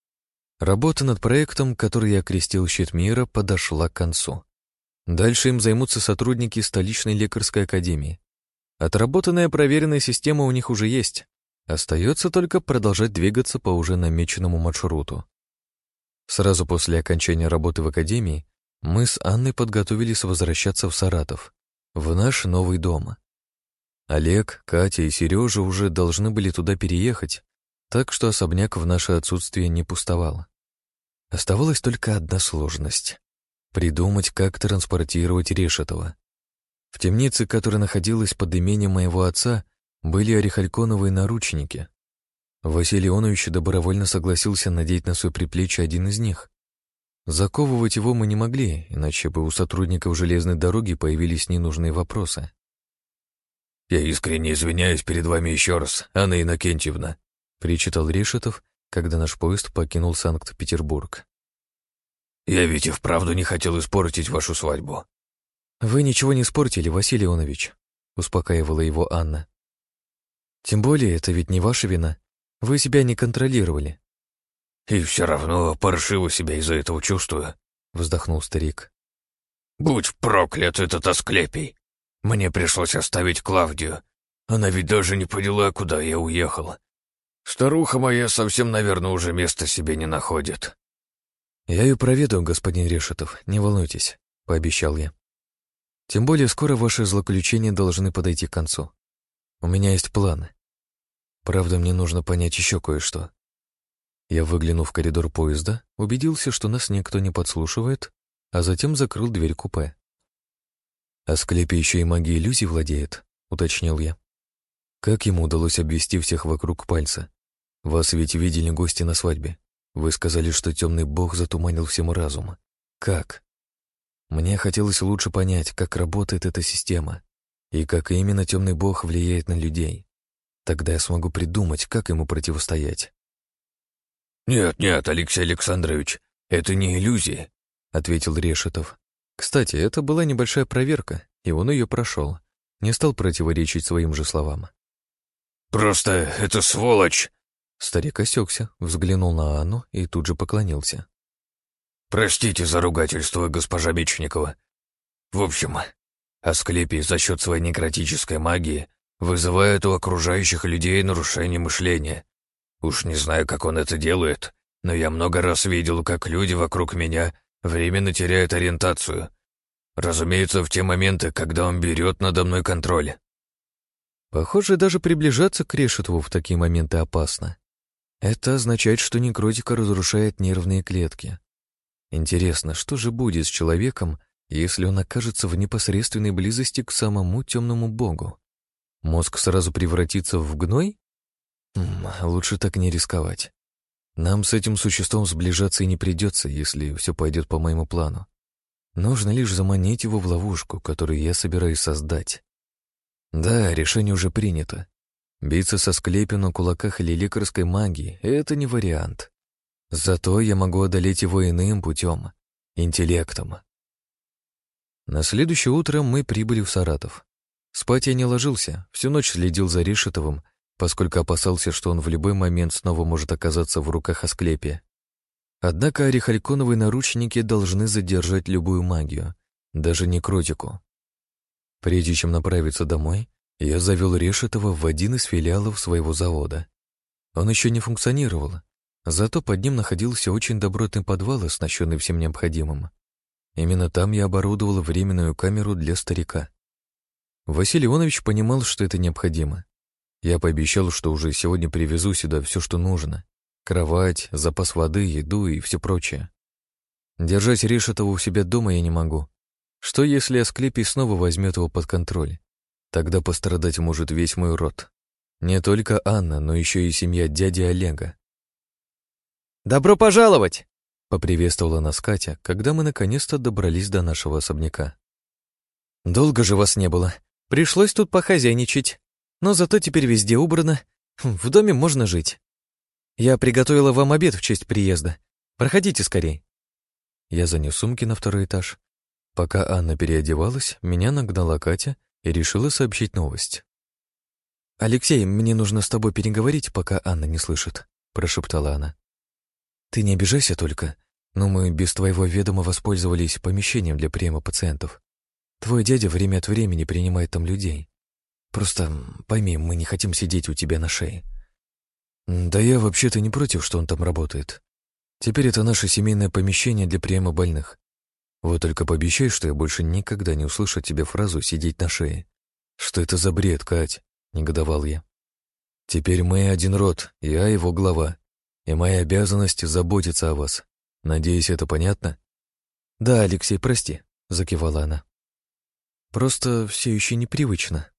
Работа над проектом, который я окрестил «Щит мира», подошла к концу. Дальше им займутся сотрудники столичной лекарской академии. Отработанная проверенная система у них уже есть. Остается только продолжать двигаться по уже намеченному маршруту. Сразу после окончания работы в академии мы с Анной подготовились возвращаться в Саратов, в наш новый дом. Олег, Катя и Сережа уже должны были туда переехать, так что особняк в наше отсутствие не пустовал. Оставалась только одна сложность — придумать, как транспортировать Решетова. В темнице, которая находилась под именем моего отца, были орехальконовые наручники. Василий Ионович добровольно согласился надеть на свое предплечье один из них. Заковывать его мы не могли, иначе бы у сотрудников железной дороги появились ненужные вопросы. «Я искренне извиняюсь перед вами еще раз, Анна Иннокентьевна», причитал Решетов, когда наш поезд покинул Санкт-Петербург. «Я ведь и вправду не хотел испортить вашу свадьбу». «Вы ничего не испортили, Василий Ионович», — успокаивала его Анна. «Тем более, это ведь не ваша вина. Вы себя не контролировали». «И все равно паршиво себя из-за этого чувствую», — вздохнул старик. «Будь проклят этот Асклепий! Мне пришлось оставить Клавдию. Она ведь даже не поняла, куда я уехал. Старуха моя совсем, наверное, уже места себе не находит». «Я ее проведу, господин Решетов, не волнуйтесь», — пообещал я. «Тем более скоро ваши злоключения должны подойти к концу. У меня есть планы. Правда, мне нужно понять еще кое-что». Я выглянул в коридор поезда, убедился, что нас никто не подслушивает, а затем закрыл дверь купе. «Асклепий еще и магией иллюзий владеет», — уточнил я. «Как ему удалось обвести всех вокруг пальца? Вас ведь видели гости на свадьбе. Вы сказали, что темный бог затуманил всем разум. Как?» Мне хотелось лучше понять, как работает эта система и как именно темный бог влияет на людей. Тогда я смогу придумать, как ему противостоять. «Нет, Алексей Александрович, это не иллюзии», — ответил Решетов. Кстати, это была небольшая проверка, и он ее прошел. Не стал противоречить своим же словам. «Просто это сволочь!» Старик осекся, взглянул на Анну и тут же поклонился. «Простите за ругательство, госпожа Мечникова. В общем, Асклепий за счет своей некротической магии вызывает у окружающих людей нарушение мышления. Уж не знаю, как он это делает, но я много раз видел, как люди вокруг меня временно теряют ориентацию. Разумеется, в те моменты, когда он берет надо мной контроль». Похоже, даже приближаться к Решетову в такие моменты опасно. Это означает, что некротика разрушает нервные клетки. Интересно, что же будет с человеком, если он окажется в непосредственной близости к самому темному богу? Мозг сразу превратится в гной? Лучше так не рисковать. Нам с этим существом сближаться и не придется, если все пойдет по моему плану. Нужно лишь заманить его в ловушку, которую я собираюсь создать. Да, решение уже принято. Биться со Асклепием на кулаках или лекарской магии — это не вариант. Зато я могу одолеть его иным путем — интеллектом. На следующее утро мы прибыли в Саратов. Спать я не ложился, всю ночь следил за Решетовым, поскольку опасался, что он в любой момент снова может оказаться в руках Асклепия. Однако орехальконовые наручники должны задержать любую магию, даже некротику. Прежде чем направиться домой, я завел Решетова в один из филиалов своего завода. Он еще не функционировал, зато под ним находился очень добротный подвал, оснащенный всем необходимым. Именно там я оборудовал временную камеру для старика. Василий Иванович понимал, что это необходимо. Я пообещал, что уже сегодня привезу сюда все, что нужно. Кровать, запас воды, еду и все прочее. Держать Решетова у себя дома я не могу. Что, если Асклепий снова возьмет его под контроль? Тогда пострадать может весь мой род. Не только Анна, но еще и семья дяди Олега. «Добро пожаловать!» — поприветствовала нас Катя, когда мы наконец-то добрались до нашего особняка. «Долго же вас не было. Пришлось тут похозяйничать. Но зато теперь везде убрано. В доме можно жить. Я приготовила вам обед в честь приезда. Проходите скорей». Я занес сумки на второй этаж. Пока Анна переодевалась, меня нагнала Катя и решила сообщить новость. «Алексей, мне нужно с тобой переговорить, пока Анна не слышит», — прошептала она. «Ты не обижайся только, но мы без твоего ведома воспользовались помещением для приема пациентов. Твой дядя время от времени принимает там людей. Просто пойми, мы не хотим сидеть у тебя на шее. Да я вообще-то не против, что он там работает. Теперь это наше семейное помещение для приема больных. Вот только пообещай, что я больше никогда не услышу от тебя фразу «сидеть на шее». Что это за бред, Кать? Негодовал я. Теперь мы один род, я его глава, и моя обязанность заботиться о вас. Надеюсь, это понятно? Да, Алексей, прости, закивала она. Просто все еще непривычно.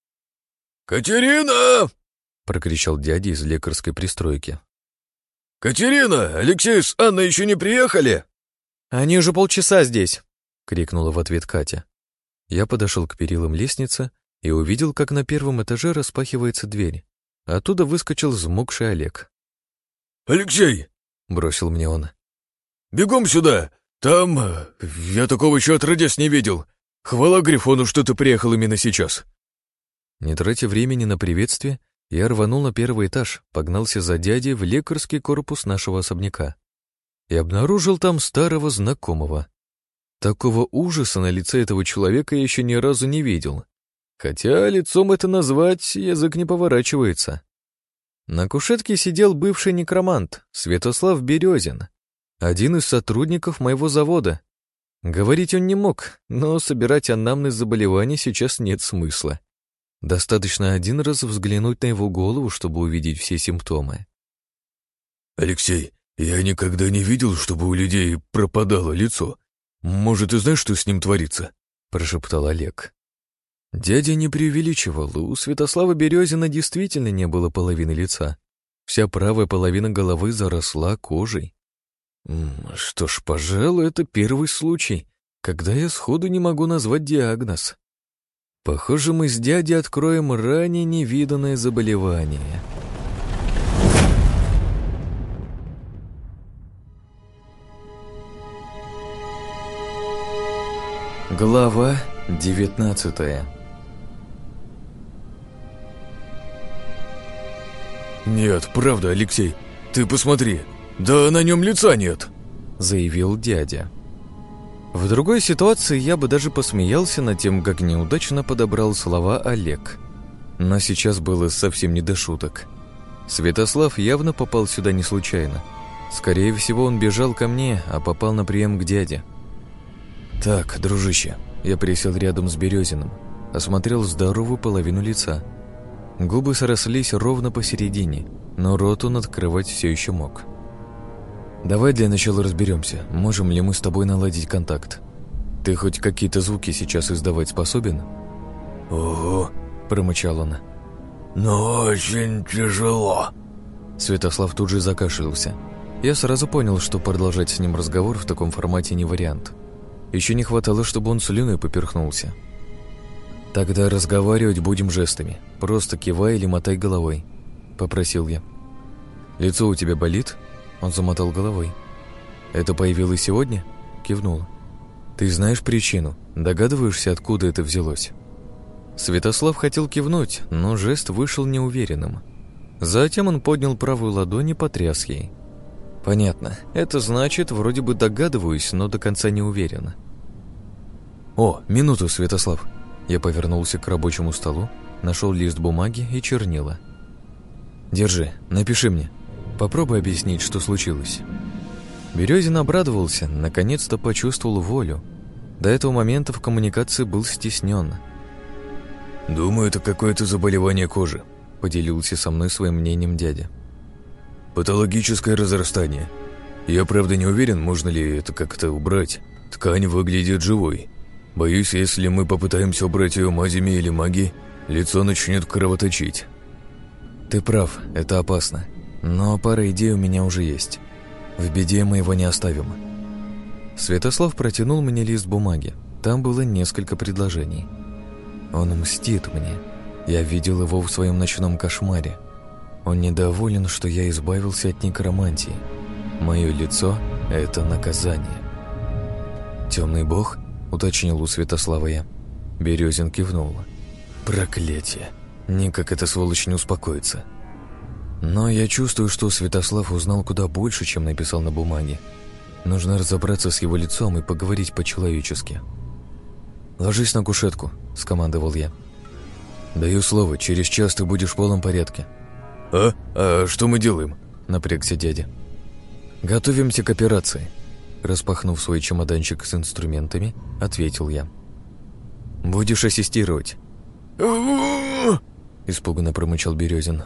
«Катерина!» — прокричал дядя из лекарской пристройки. «Катерина! Алексей с Анной еще не приехали?» «Они уже полчаса здесь!» — крикнула в ответ Катя. Я подошел к перилам лестницы и увидел, как на первом этаже распахивается дверь. Оттуда выскочил взмокший Олег. «Алексей!» — бросил мне он. «Бегом сюда! Там... я такого еще отродясь не видел. Хвала Грифону, что ты приехал именно сейчас!» Не тратя времени на приветствие, я рванул на первый этаж, погнался за дядей в лекарский корпус нашего особняка и обнаружил там старого знакомого. Такого ужаса на лице этого человека я еще ни разу не видел, хотя лицом это назвать язык не поворачивается. На кушетке сидел бывший некромант Святослав Березин, один из сотрудников моего завода. Говорить он не мог, но собирать анамнез заболеваний сейчас нет смысла. Достаточно один раз взглянуть на его голову, чтобы увидеть все симптомы. «Алексей, я никогда не видел, чтобы у людей пропадало лицо. Может, ты знаешь, что с ним творится?» — прошептал Олег. Дядя не преувеличивал, у Святослава Березина действительно не было половины лица. Вся правая половина головы заросла кожей. Что ж, пожалуй, это первый случай, когда я сходу не могу назвать диагноз. Похоже, мы с дядей откроем ранее невиданное заболевание. Глава 19. «Нет, правда, Алексей, ты посмотри, да на нем лица нет», — заявил дядя. В другой ситуации я бы даже посмеялся над тем, как неудачно подобрал слова Олег. Но сейчас было совсем не до шуток. Святослав явно попал сюда не случайно. Скорее всего, он бежал ко мне, а попал на прием к дяде. «Так, дружище», — я присел рядом с Березиным, осмотрел здоровую половину лица. Губы срослись ровно посередине, но рот он открывать все еще мог. «Давай для начала разберемся, можем ли мы с тобой наладить контакт. Ты хоть какие-то звуки сейчас издавать способен?» «Ого», — промычал он. «но очень тяжело». Святослав тут же закашлялся. Я сразу понял, что продолжать с ним разговор в таком формате не вариант. Еще не хватало, чтобы он слюной поперхнулся. «Тогда разговаривать будем жестами. Просто кивай или мотай головой», — попросил я. «Лицо у тебя болит?» Он замотал головой. «Это появилось сегодня?» — кивнул. «Ты знаешь причину? Догадываешься, откуда это взялось?» Святослав хотел кивнуть, но жест вышел неуверенным. Затем он поднял правую ладонь и потряс ей. «Понятно. Это значит, вроде бы догадываюсь, но до конца не уверен». «О, минуту, Святослав». Я повернулся к рабочему столу, нашел лист бумаги и чернила. «Держи, напиши мне. Попробуй объяснить, что случилось». Березин обрадовался, наконец-то почувствовал волю. До этого момента в коммуникации был стеснен. «Думаю, это какое-то заболевание кожи», — поделился со мной своим мнением дядя. «Патологическое разрастание. Я, правда, не уверен, можно ли это как-то убрать. Ткань выглядит живой. Боюсь, если мы попытаемся убрать ее мазями или магией, лицо начнет кровоточить». «Ты прав, это опасно. Но пара идей у меня уже есть. В беде мы его не оставим». Святослав протянул мне лист бумаги. Там было несколько предложений. Он мстит мне. Я видел его в своем ночном кошмаре. Он недоволен, что я избавился от некромантии. Мое лицо — это наказание. «Темный бог?» — уточнил у Святослава я. Березин кивнул. «Проклятие! Никак эта сволочь не успокоится». Но я чувствую, что Святослав узнал куда больше, чем написал на бумаге. Нужно разобраться с его лицом и поговорить по-человечески. «Ложись на кушетку», — скомандовал я. «Даю слово, через час ты будешь в полном порядке». А что мы делаем?» — напрягся дядя. «Готовимся к операции», — распахнув свой чемоданчик с инструментами, ответил я. «Будешь ассистировать». Испуганно промычал Березин.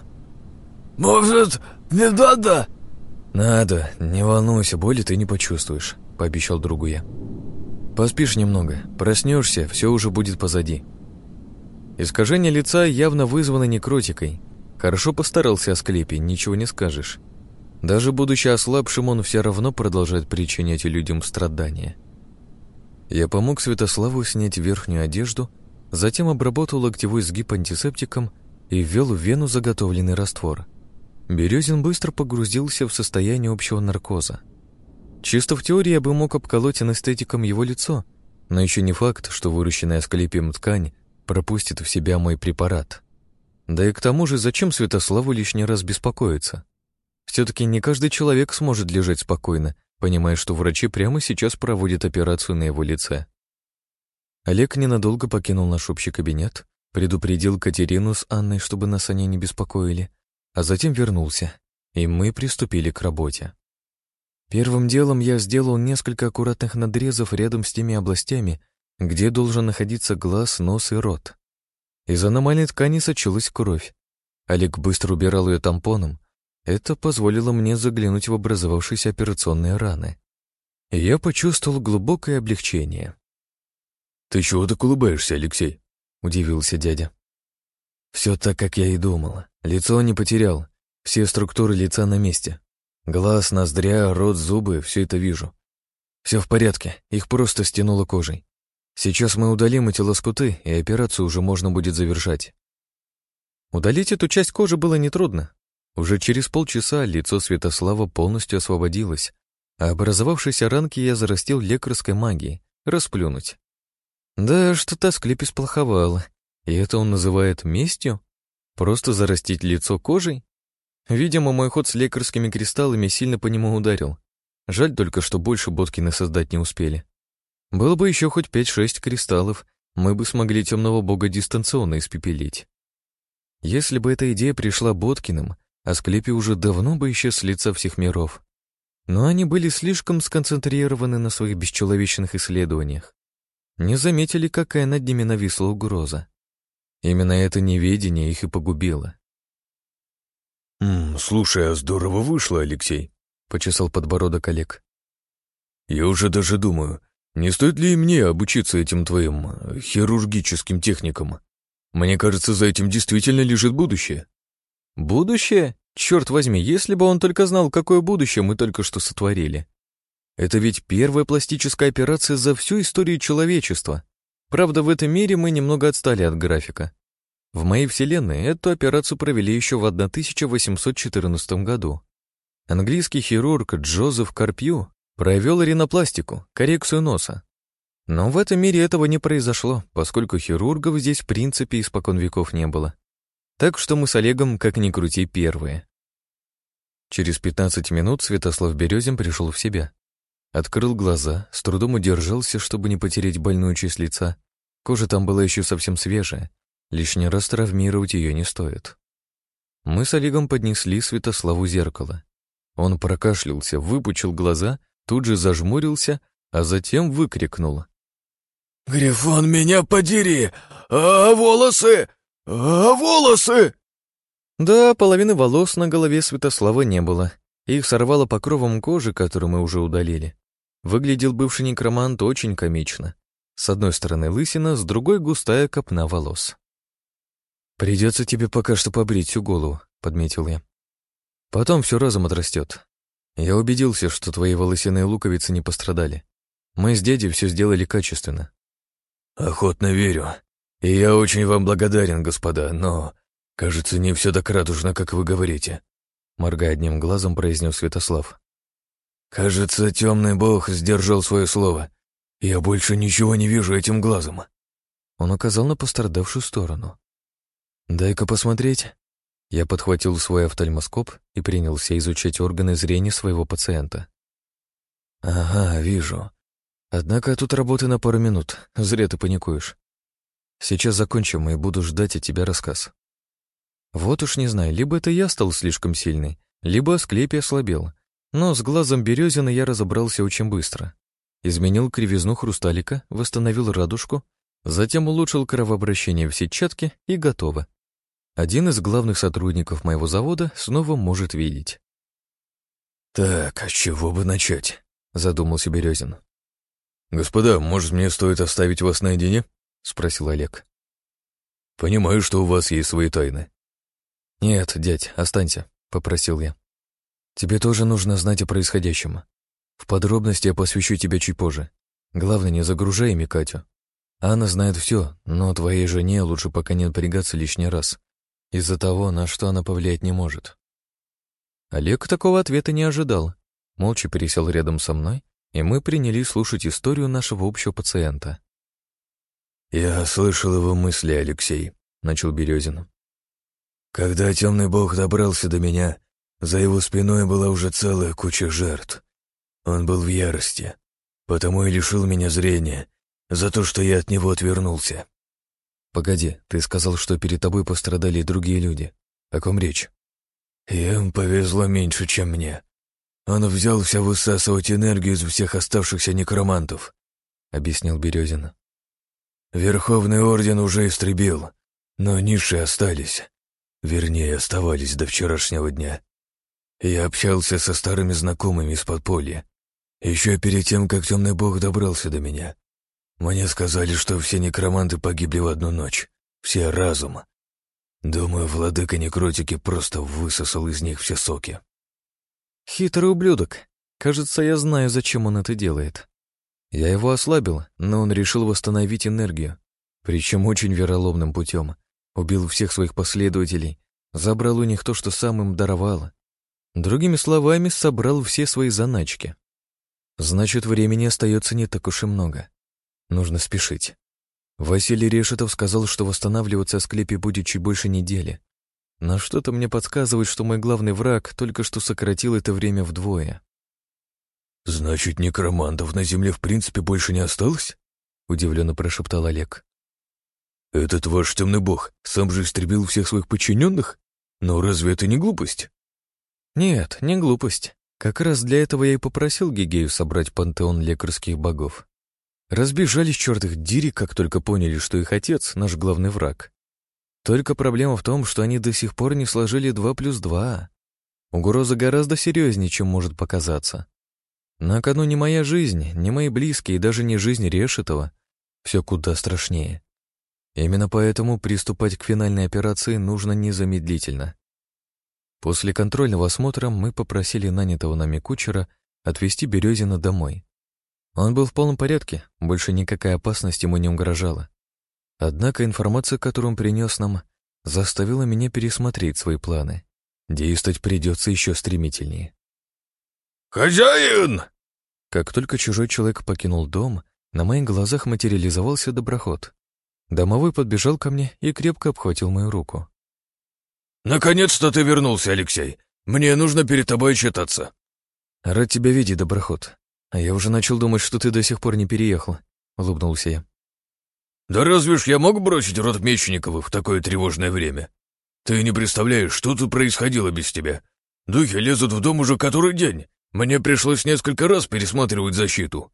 «Может, не надо?» «Надо, не волнуйся, боли ты не почувствуешь», — пообещал другу я. «Поспишь немного, проснешься, все уже будет позади». Искажение лица явно вызвано некротикой. Хорошо постарался Асклепий, ничего не скажешь. Даже будучи ослабшим, он все равно продолжает причинять людям страдания. Я помог Святославу снять верхнюю одежду, затем обработал локтевой сгиб антисептиком и ввел в вену заготовленный раствор. Березин быстро погрузился в состояние общего наркоза. Чисто в теории я бы мог обколоть анестетиком его лицо, но еще не факт, что выращенная Асклепием ткань пропустит в себя мой препарат. Да и к тому же, зачем Святославу лишний раз беспокоиться? Все-таки не каждый человек сможет лежать спокойно, понимая, что врачи прямо сейчас проводят операцию на его лице. Олег ненадолго покинул наш общий кабинет, предупредил Катерину с Анной, чтобы нас они не беспокоили, а затем вернулся, и мы приступили к работе. Первым делом я сделал несколько аккуратных надрезов рядом с теми областями, где должен находиться глаз, нос и рот. Из аномальной ткани сочилась кровь. Олег быстро убирал ее тампоном. Это позволило мне заглянуть в образовавшиеся операционные раны. И я почувствовал глубокое облегчение. «Ты чего так улыбаешься, Алексей?» — удивился дядя. «Все так, как я и думал. Лицо не потерял. Все структуры лица на месте. Глаз, ноздря, рот, зубы — все это вижу. Все в порядке, их просто стянуло кожей. Сейчас мы удалим эти лоскуты, и операцию уже можно будет завершать». Удалить эту часть кожи было нетрудно. Уже через полчаса лицо Святослава полностью освободилось, а образовавшиеся ранки я зарастил лекарской магией. Расплюнуть. Да, что-то Асклепий сплоховал. И это он называет местью? Просто зарастить лицо кожей? Видимо, мой ход с лекарскими кристаллами сильно по нему ударил. Жаль только, что больше Боткины создать не успели. Было бы еще хоть 5-6 кристаллов, мы бы смогли темного бога дистанционно испепелить. Если бы эта идея пришла Боткиным, Асклепий уже давно бы исчез с лица всех миров. Но они были слишком сконцентрированы на своих бесчеловечных исследованиях. Не заметили, какая над ними нависла угроза. Именно это неведение их и погубило. «Слушай, а здорово вышло, Алексей», — почесал подбородок Олег. «Я уже даже думаю, не стоит ли и мне обучиться этим твоим хирургическим техникам? Мне кажется, за этим действительно лежит будущее». Будущее? Черт возьми, если бы он только знал, какое будущее мы только что сотворили. Это ведь первая пластическая операция за всю историю человечества. Правда, в этом мире мы немного отстали от графика. В моей вселенной эту операцию провели еще в 1814 году. Английский хирург Джозеф Карпью провел ринопластику, коррекцию носа. Но в этом мире этого не произошло, поскольку хирургов здесь в принципе испокон веков не было. Так что мы с Олегом, как ни крути, первые. Через 15 минут Святослав Березин пришел в себя. Открыл глаза, с трудом удержался, чтобы не потерять больную часть лица. Кожа там была еще совсем свежая. Лишний раз травмировать ее не стоит. Мы с Олегом поднесли Святославу зеркало. Он прокашлялся, выпучил глаза, тут же зажмурился, а затем выкрикнул: «Грифон, меня подери! А волосы! А волосы!» Да, половины волос на голове Святослава не было. Их сорвало покровом кожи, которую мы уже удалили. Выглядел бывший некромант очень комично. С одной стороны лысина, с другой густая копна волос. «Придется тебе пока что побрить всю голову», — подметил я. «Потом все разом отрастет. Я убедился, что твои волосяные луковицы не пострадали. Мы с дядей все сделали качественно». «Охотно верю. И я очень вам благодарен, господа, но, кажется, не все так радужно, как вы говорите», — моргая одним глазом, произнес Святослав. «Кажется, темный бог сдержал свое слово. Я больше ничего не вижу этим глазом». Он указал на пострадавшую сторону. «Дай-ка посмотреть». Я подхватил свой офтальмоскоп и принялся изучать органы зрения своего пациента. «Ага, вижу. Однако тут работы на пару минут, зря ты паникуешь. Сейчас закончим и буду ждать от тебя рассказ». Вот уж не знаю, либо это я стал слишком сильный, либо Асклепий ослабел, но с глазом Березина я разобрался очень быстро. Изменил кривизну хрусталика, восстановил радужку, затем улучшил кровообращение в сетчатке и готово. Один из главных сотрудников моего завода снова может видеть. «Так, а с чего бы начать?» — задумался Березин. «Господа, может, мне стоит оставить вас наедине?» — спросил Олег. «Понимаю, что у вас есть свои тайны». «Нет, дядь, останься», — попросил я. «Тебе тоже нужно знать о происходящем. В подробности я посвящу тебя чуть позже. Главное, не загружай ими Катю. Анна знает все, но твоей жене лучше пока не напрягаться лишний раз, из-за того, на что она повлиять не может». Олег такого ответа не ожидал. Молча пересел рядом со мной, и мы принялись слушать историю нашего общего пациента. «Я слышал его мысли, Алексей», — начал Березин. «Когда темный бог добрался до меня, за его спиной была уже целая куча жертв. Он был в ярости, потому и лишил меня зрения за то, что я от него отвернулся». «Погоди, ты сказал, что перед тобой пострадали и другие люди. О ком речь?» «Им повезло меньше, чем мне. Он взялся высасывать энергию из всех оставшихся некромантов», — объяснил Березин. «Верховный орден уже истребил, но низшие остались. Вернее, оставались до вчерашнего дня. Я общался со старыми знакомыми из подполья, еще перед тем, как темный бог добрался до меня. Мне сказали, что все некроманты погибли в одну ночь, все разом. Думаю, владыка некротики просто высосал из них все соки». «Хитрый ублюдок. Кажется, я знаю, зачем он это делает. Я его ослабил, но он решил восстановить энергию, причем очень вероломным путем. Убил всех своих последователей, забрал у них то, что сам им даровал. Другими словами, собрал все свои заначки. Значит, времени остается не так уж и много. Нужно спешить. Василий Решетов сказал, что восстанавливаться Асклепий будет чуть больше недели. Но что-то мне подсказывает, что мой главный враг только что сократил это время вдвое. «Значит, некромантов на земле в принципе больше не осталось?» — удивленно прошептал Олег. «Этот ваш темный бог сам же истребил всех своих подчиненных? Но разве это не глупость?» Нет, не глупость. Как раз для этого я и попросил Гигею собрать пантеон лекарских богов. Разбежались черт их дери, как только поняли, что их отец — наш главный враг. Только проблема в том, что они до сих пор не сложили 2 плюс 2. Угроза гораздо серьезнее, чем может показаться. На кону не моя жизнь, не мои близкие и даже не жизнь Решетова. Все куда страшнее. Именно поэтому приступать к финальной операции нужно незамедлительно. После контрольного осмотра мы попросили нанятого нами кучера отвезти Березина домой. Он был в полном порядке, больше никакая опасность ему не угрожала. Однако информация, которую он принес нам, заставила меня пересмотреть свои планы. Действовать придется еще стремительнее. «Хозяин!» Как только чужой человек покинул дом, на моих глазах материализовался доброход. Домовой подбежал ко мне и крепко обхватил мою руку. «Наконец-то ты вернулся, Алексей. Мне нужно перед тобой отчитаться». «Рад тебя видеть, доброход. А я уже начал думать, что ты до сих пор не переехал», — улыбнулся я. «Да разве ж я мог бросить род Мечниковых в такое тревожное время? Ты не представляешь, что тут происходило без тебя. Духи лезут в дом уже который день. Мне пришлось несколько раз пересматривать защиту».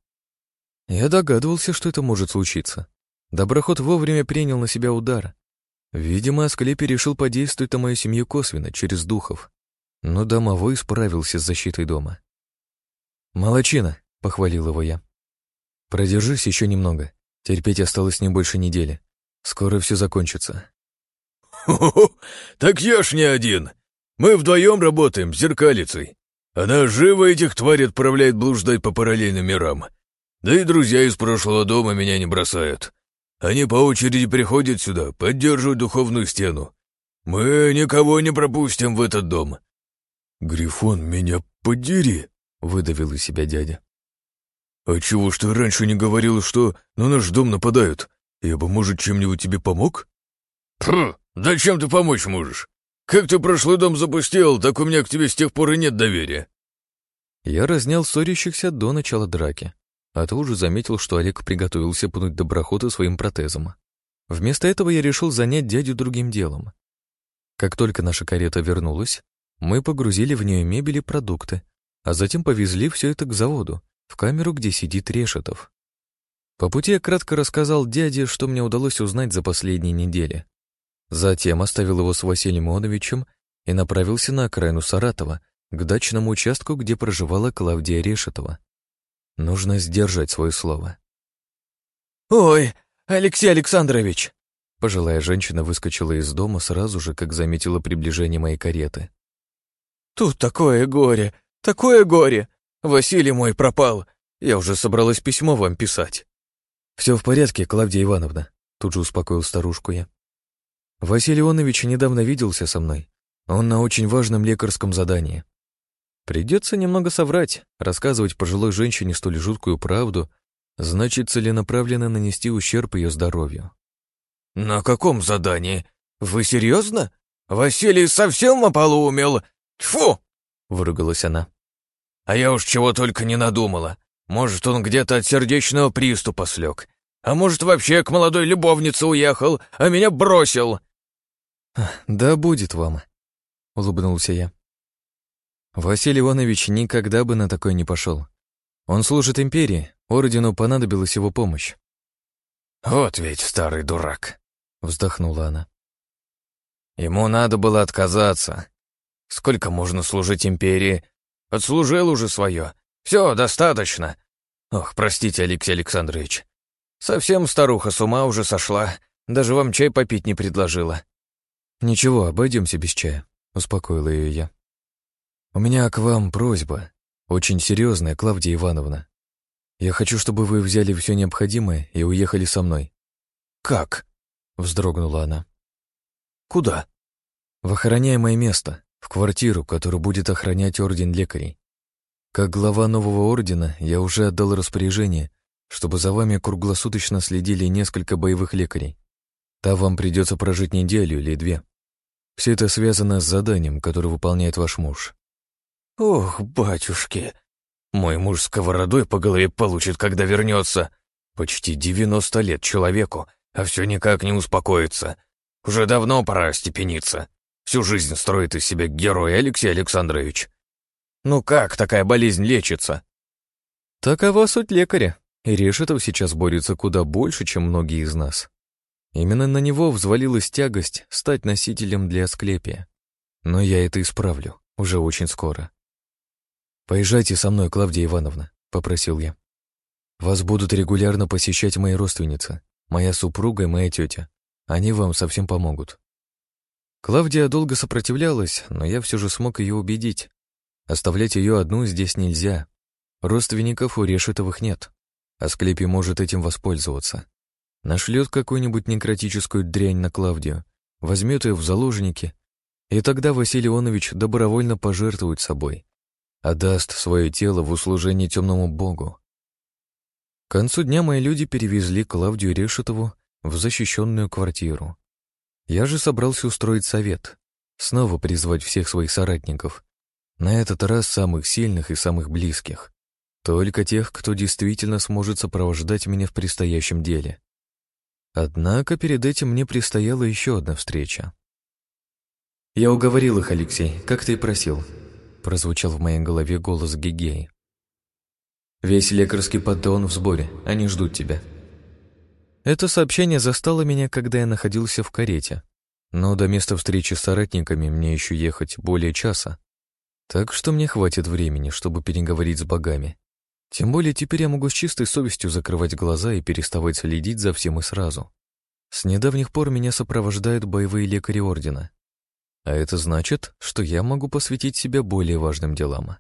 Я догадывался, что это может случиться. Доброход вовремя принял на себя удар. Видимо, Асклепий решил подействовать на мою семью косвенно, через духов. Но домовой справился с защитой дома. «Молодчина», — похвалил его я. «Продержись еще немного. Терпеть осталось не больше недели. Скоро все закончится». «Хо-хо-хо! Так я ж не один. Мы вдвоем работаем с зеркалицей. Она живо этих тварей отправляет блуждать по параллельным мирам. Да и друзья из прошлого дома меня не бросают. Они по очереди приходят сюда, поддерживают духовную стену. Мы никого не пропустим в этот дом». «Грифон, меня подери!» — выдавил из себя дядя. «А чего ж ты раньше не говорил, что на наш дом нападают? Я бы, может, чем-нибудь тебе помог?» «Фу, да чем ты помочь можешь? Как ты прошлый дом запустил, так у меня к тебе с тех пор и нет доверия». Я разнял ссорящихся до начала драки, а то уже заметил, что Олег приготовился пнуть доброхода своим протезом. Вместо этого я решил занять дядю другим делом. Как только наша карета вернулась, мы погрузили в нее мебель и продукты, а затем повезли все это к заводу, в камеру, где сидит Решетов. По пути я кратко рассказал дяде, что мне удалось узнать за последние недели. Затем оставил его с Василием Ионовичем и направился на окраину Саратова, к дачному участку, где проживала Клавдия Решетова. Нужно сдержать свое слово. «Ой, Алексей Александрович!» Пожилая женщина выскочила из дома сразу же, как заметила приближение моей кареты. «Тут такое горе! Такое горе! Василий мой пропал! Я уже собралась письмо вам писать!» «Все в порядке, Клавдия Ивановна», — тут же успокоил старушку я. «Василий Иванович недавно виделся со мной. Он на очень важном лекарском задании. Придется немного соврать, рассказывать пожилой женщине столь жуткую правду, значит целенаправленно нанести ущерб ее здоровью». «На каком задании? Вы серьезно? Василий совсем ополоумел? Тьфу!» — выругалась она. «А я уж чего только не надумала. Может, он где-то от сердечного приступа слег. А может, вообще к молодой любовнице уехал, а меня бросил». «Да будет вам», — улыбнулся я. Василий Иванович никогда бы на такое не пошел. Он служит империи, ордену понадобилась его помощь. «Вот ведь старый дурак», — вздохнула она. «Ему надо было отказаться. Сколько можно служить империи? Отслужил уже свое. Все, достаточно. Ох, простите, Алексей Александрович. Совсем старуха с ума уже сошла. Даже вам чай попить не предложила». «Ничего, обойдемся без чая», — успокоила ее я. «У меня к вам просьба, очень серьезная, Клавдия Ивановна. Я хочу, чтобы вы взяли все необходимое и уехали со мной». «Как?» — вздрогнула она. «Куда?» «В охраняемое место, в квартиру, которую будет охранять орден лекарей. Как глава нового ордена я уже отдал распоряжение, чтобы за вами круглосуточно следили несколько боевых лекарей. Там вам придется прожить неделю или 2. Все это связано с заданием, которое выполняет ваш муж». «Ох, батюшки, мой муж сковородой по голове получит, когда вернется. Почти 90 лет человеку, а все никак не успокоится. Уже давно пора остепениться. Всю жизнь строит из себя герой Алексей Александрович. Ну как такая болезнь лечится?» «Такова суть лекаря, и Решетов сейчас борется куда больше, чем многие из нас». Именно на него взвалилась тягость стать носителем для Асклепия. Но я это исправлю, уже очень скоро. «Поезжайте со мной, Клавдия Ивановна», — попросил я. «Вас будут регулярно посещать мои родственницы, моя супруга и моя тетя. Они вам совсем помогут». Клавдия долго сопротивлялась, но я все же смог ее убедить. Оставлять ее одну здесь нельзя. Родственников у Решетовых нет. Асклепий может этим воспользоваться. Нашлет какую-нибудь некротическую дрянь на Клавдию, возьмет ее в заложники, и тогда Василий Ионович добровольно пожертвует собой, отдаст свое тело в услужение темному богу. К концу дня мои люди перевезли Клавдию Решетову в защищенную квартиру. Я же собрался устроить совет, снова призвать всех своих соратников, на этот раз самых сильных и самых близких, только тех, кто действительно сможет сопровождать меня в предстоящем деле. Однако перед этим мне предстояла еще одна встреча. «Я уговорил их, Алексей, как ты и просил», — прозвучал в моей голове голос Гигеи. «Весь лекарский пантеон в сборе, они ждут тебя». Это сообщение застало меня, когда я находился в карете, но до места встречи с соратниками мне еще ехать более часа, так что мне хватит времени, чтобы переговорить с богами. Тем более теперь я могу с чистой совестью закрывать глаза и переставать следить за всем и сразу. С недавних пор меня сопровождают боевые лекари Ордена, а это значит, что я могу посвятить себя более важным делам.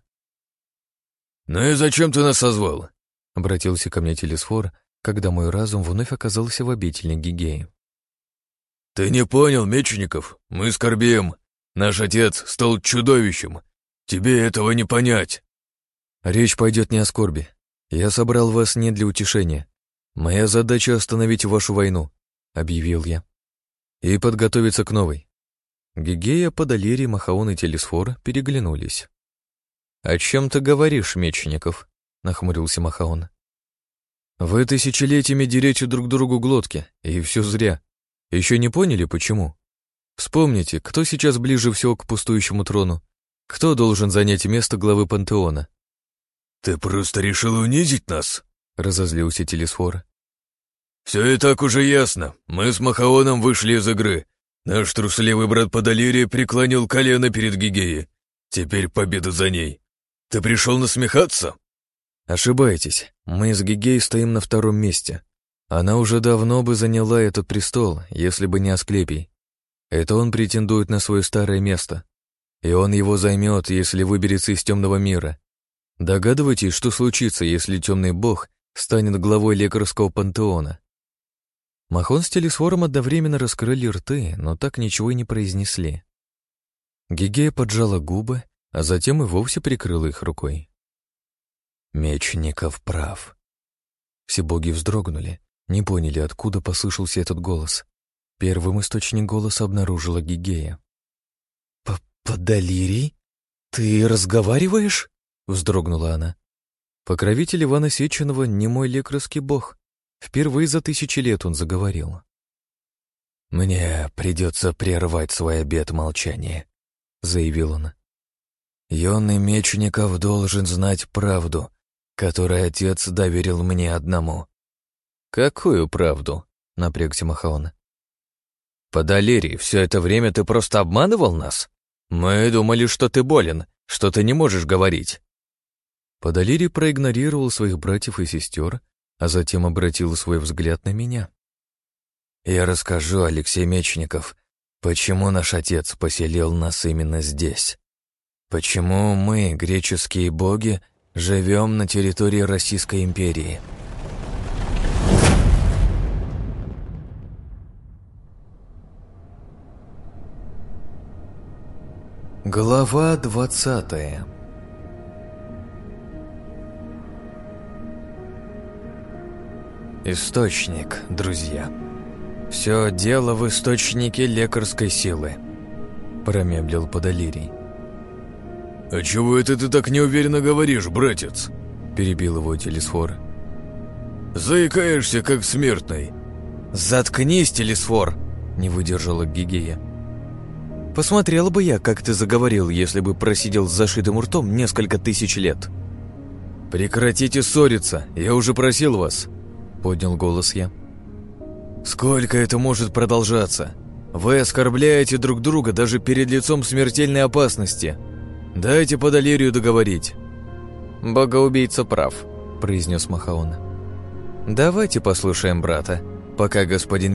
«Ну и зачем ты нас созвал?» — обратился ко мне Телесфор, когда мой разум вновь оказался в обители Гигеи. «Ты не понял, Мечников, мы скорбим. Наш отец стал чудовищем. Тебе этого не понять». «Речь пойдет не о скорби. Я собрал вас не для утешения. Моя задача — остановить вашу войну», — объявил я. «И подготовиться к новой». Гигея, Подолирий, Махаон и Телесфор переглянулись. «О чем ты говоришь, Мечников?» — нахмурился Махаон. «Вы тысячелетиями дерете друг другу глотки, и все зря. Еще не поняли, почему? Вспомните, кто сейчас ближе всего к пустующему трону? Кто должен занять место главы пантеона?» «Ты просто решил унизить нас?» — разозлился Телесфор. «Все и так уже ясно. Мы с Махаоном вышли из игры. Наш трусливый брат Подолирий преклонил колено перед Гигеей. Теперь победа за ней. Ты пришел насмехаться?» «Ошибаетесь. Мы с Гигеей стоим на втором месте. Она уже давно бы заняла этот престол, если бы не Асклепий. Это он претендует на свое старое место. И он его займет, если выберется из темного мира. Догадываетесь, что случится, если темный бог станет главой лекарского пантеона?» Махон с Телесфором одновременно раскрыли рты, но так ничего и не произнесли. Гигея поджала губы, а затем и вовсе прикрыла их рукой. «Мечников прав». Все боги вздрогнули, не поняли, откуда послышался этот голос. Первым источник голоса обнаружила Гигея. «Подолирий? Ты разговариваешь?» — вздрогнула она. Покровитель Ивана Сеченова не мой лекарский бог. Впервые за 1000 лет он заговорил. «Мне придется прервать свой обет молчания», — заявил он. «Юный Мечников должен знать правду, которую отец доверил мне одному». «Какую правду?» — напрягся Махаон. «Подолирий, все это время ты просто обманывал нас? Мы думали, что ты болен, что ты не можешь говорить». Подолирий проигнорировал своих братьев и сестер, а затем обратил свой взгляд на меня. «Я расскажу, Алексей Мечников, почему наш отец поселил нас именно здесь. Почему мы, греческие боги, живем на территории Российской империи». Глава 20. Источник, друзья. Все дело в источнике лекарской силы, промямлил Подолирий. «А чего это ты так неуверенно говоришь, братец?» Перебил его Телесфор. «Заикаешься, как смертный». «Заткнись, Телесфор!» Не выдержала Гигея. «Посмотрела бы я, как ты заговорил, если бы просидел с зашитым ртом несколько тысяч лет». «Прекратите ссориться, я уже просил вас», — поднял голос я. Сколько это может продолжаться? Вы оскорбляете друг друга даже перед лицом смертельной опасности. Дайте Подолерию договорить». «Богоубийца прав», — произнес Махаон. «Давайте послушаем брата, пока господин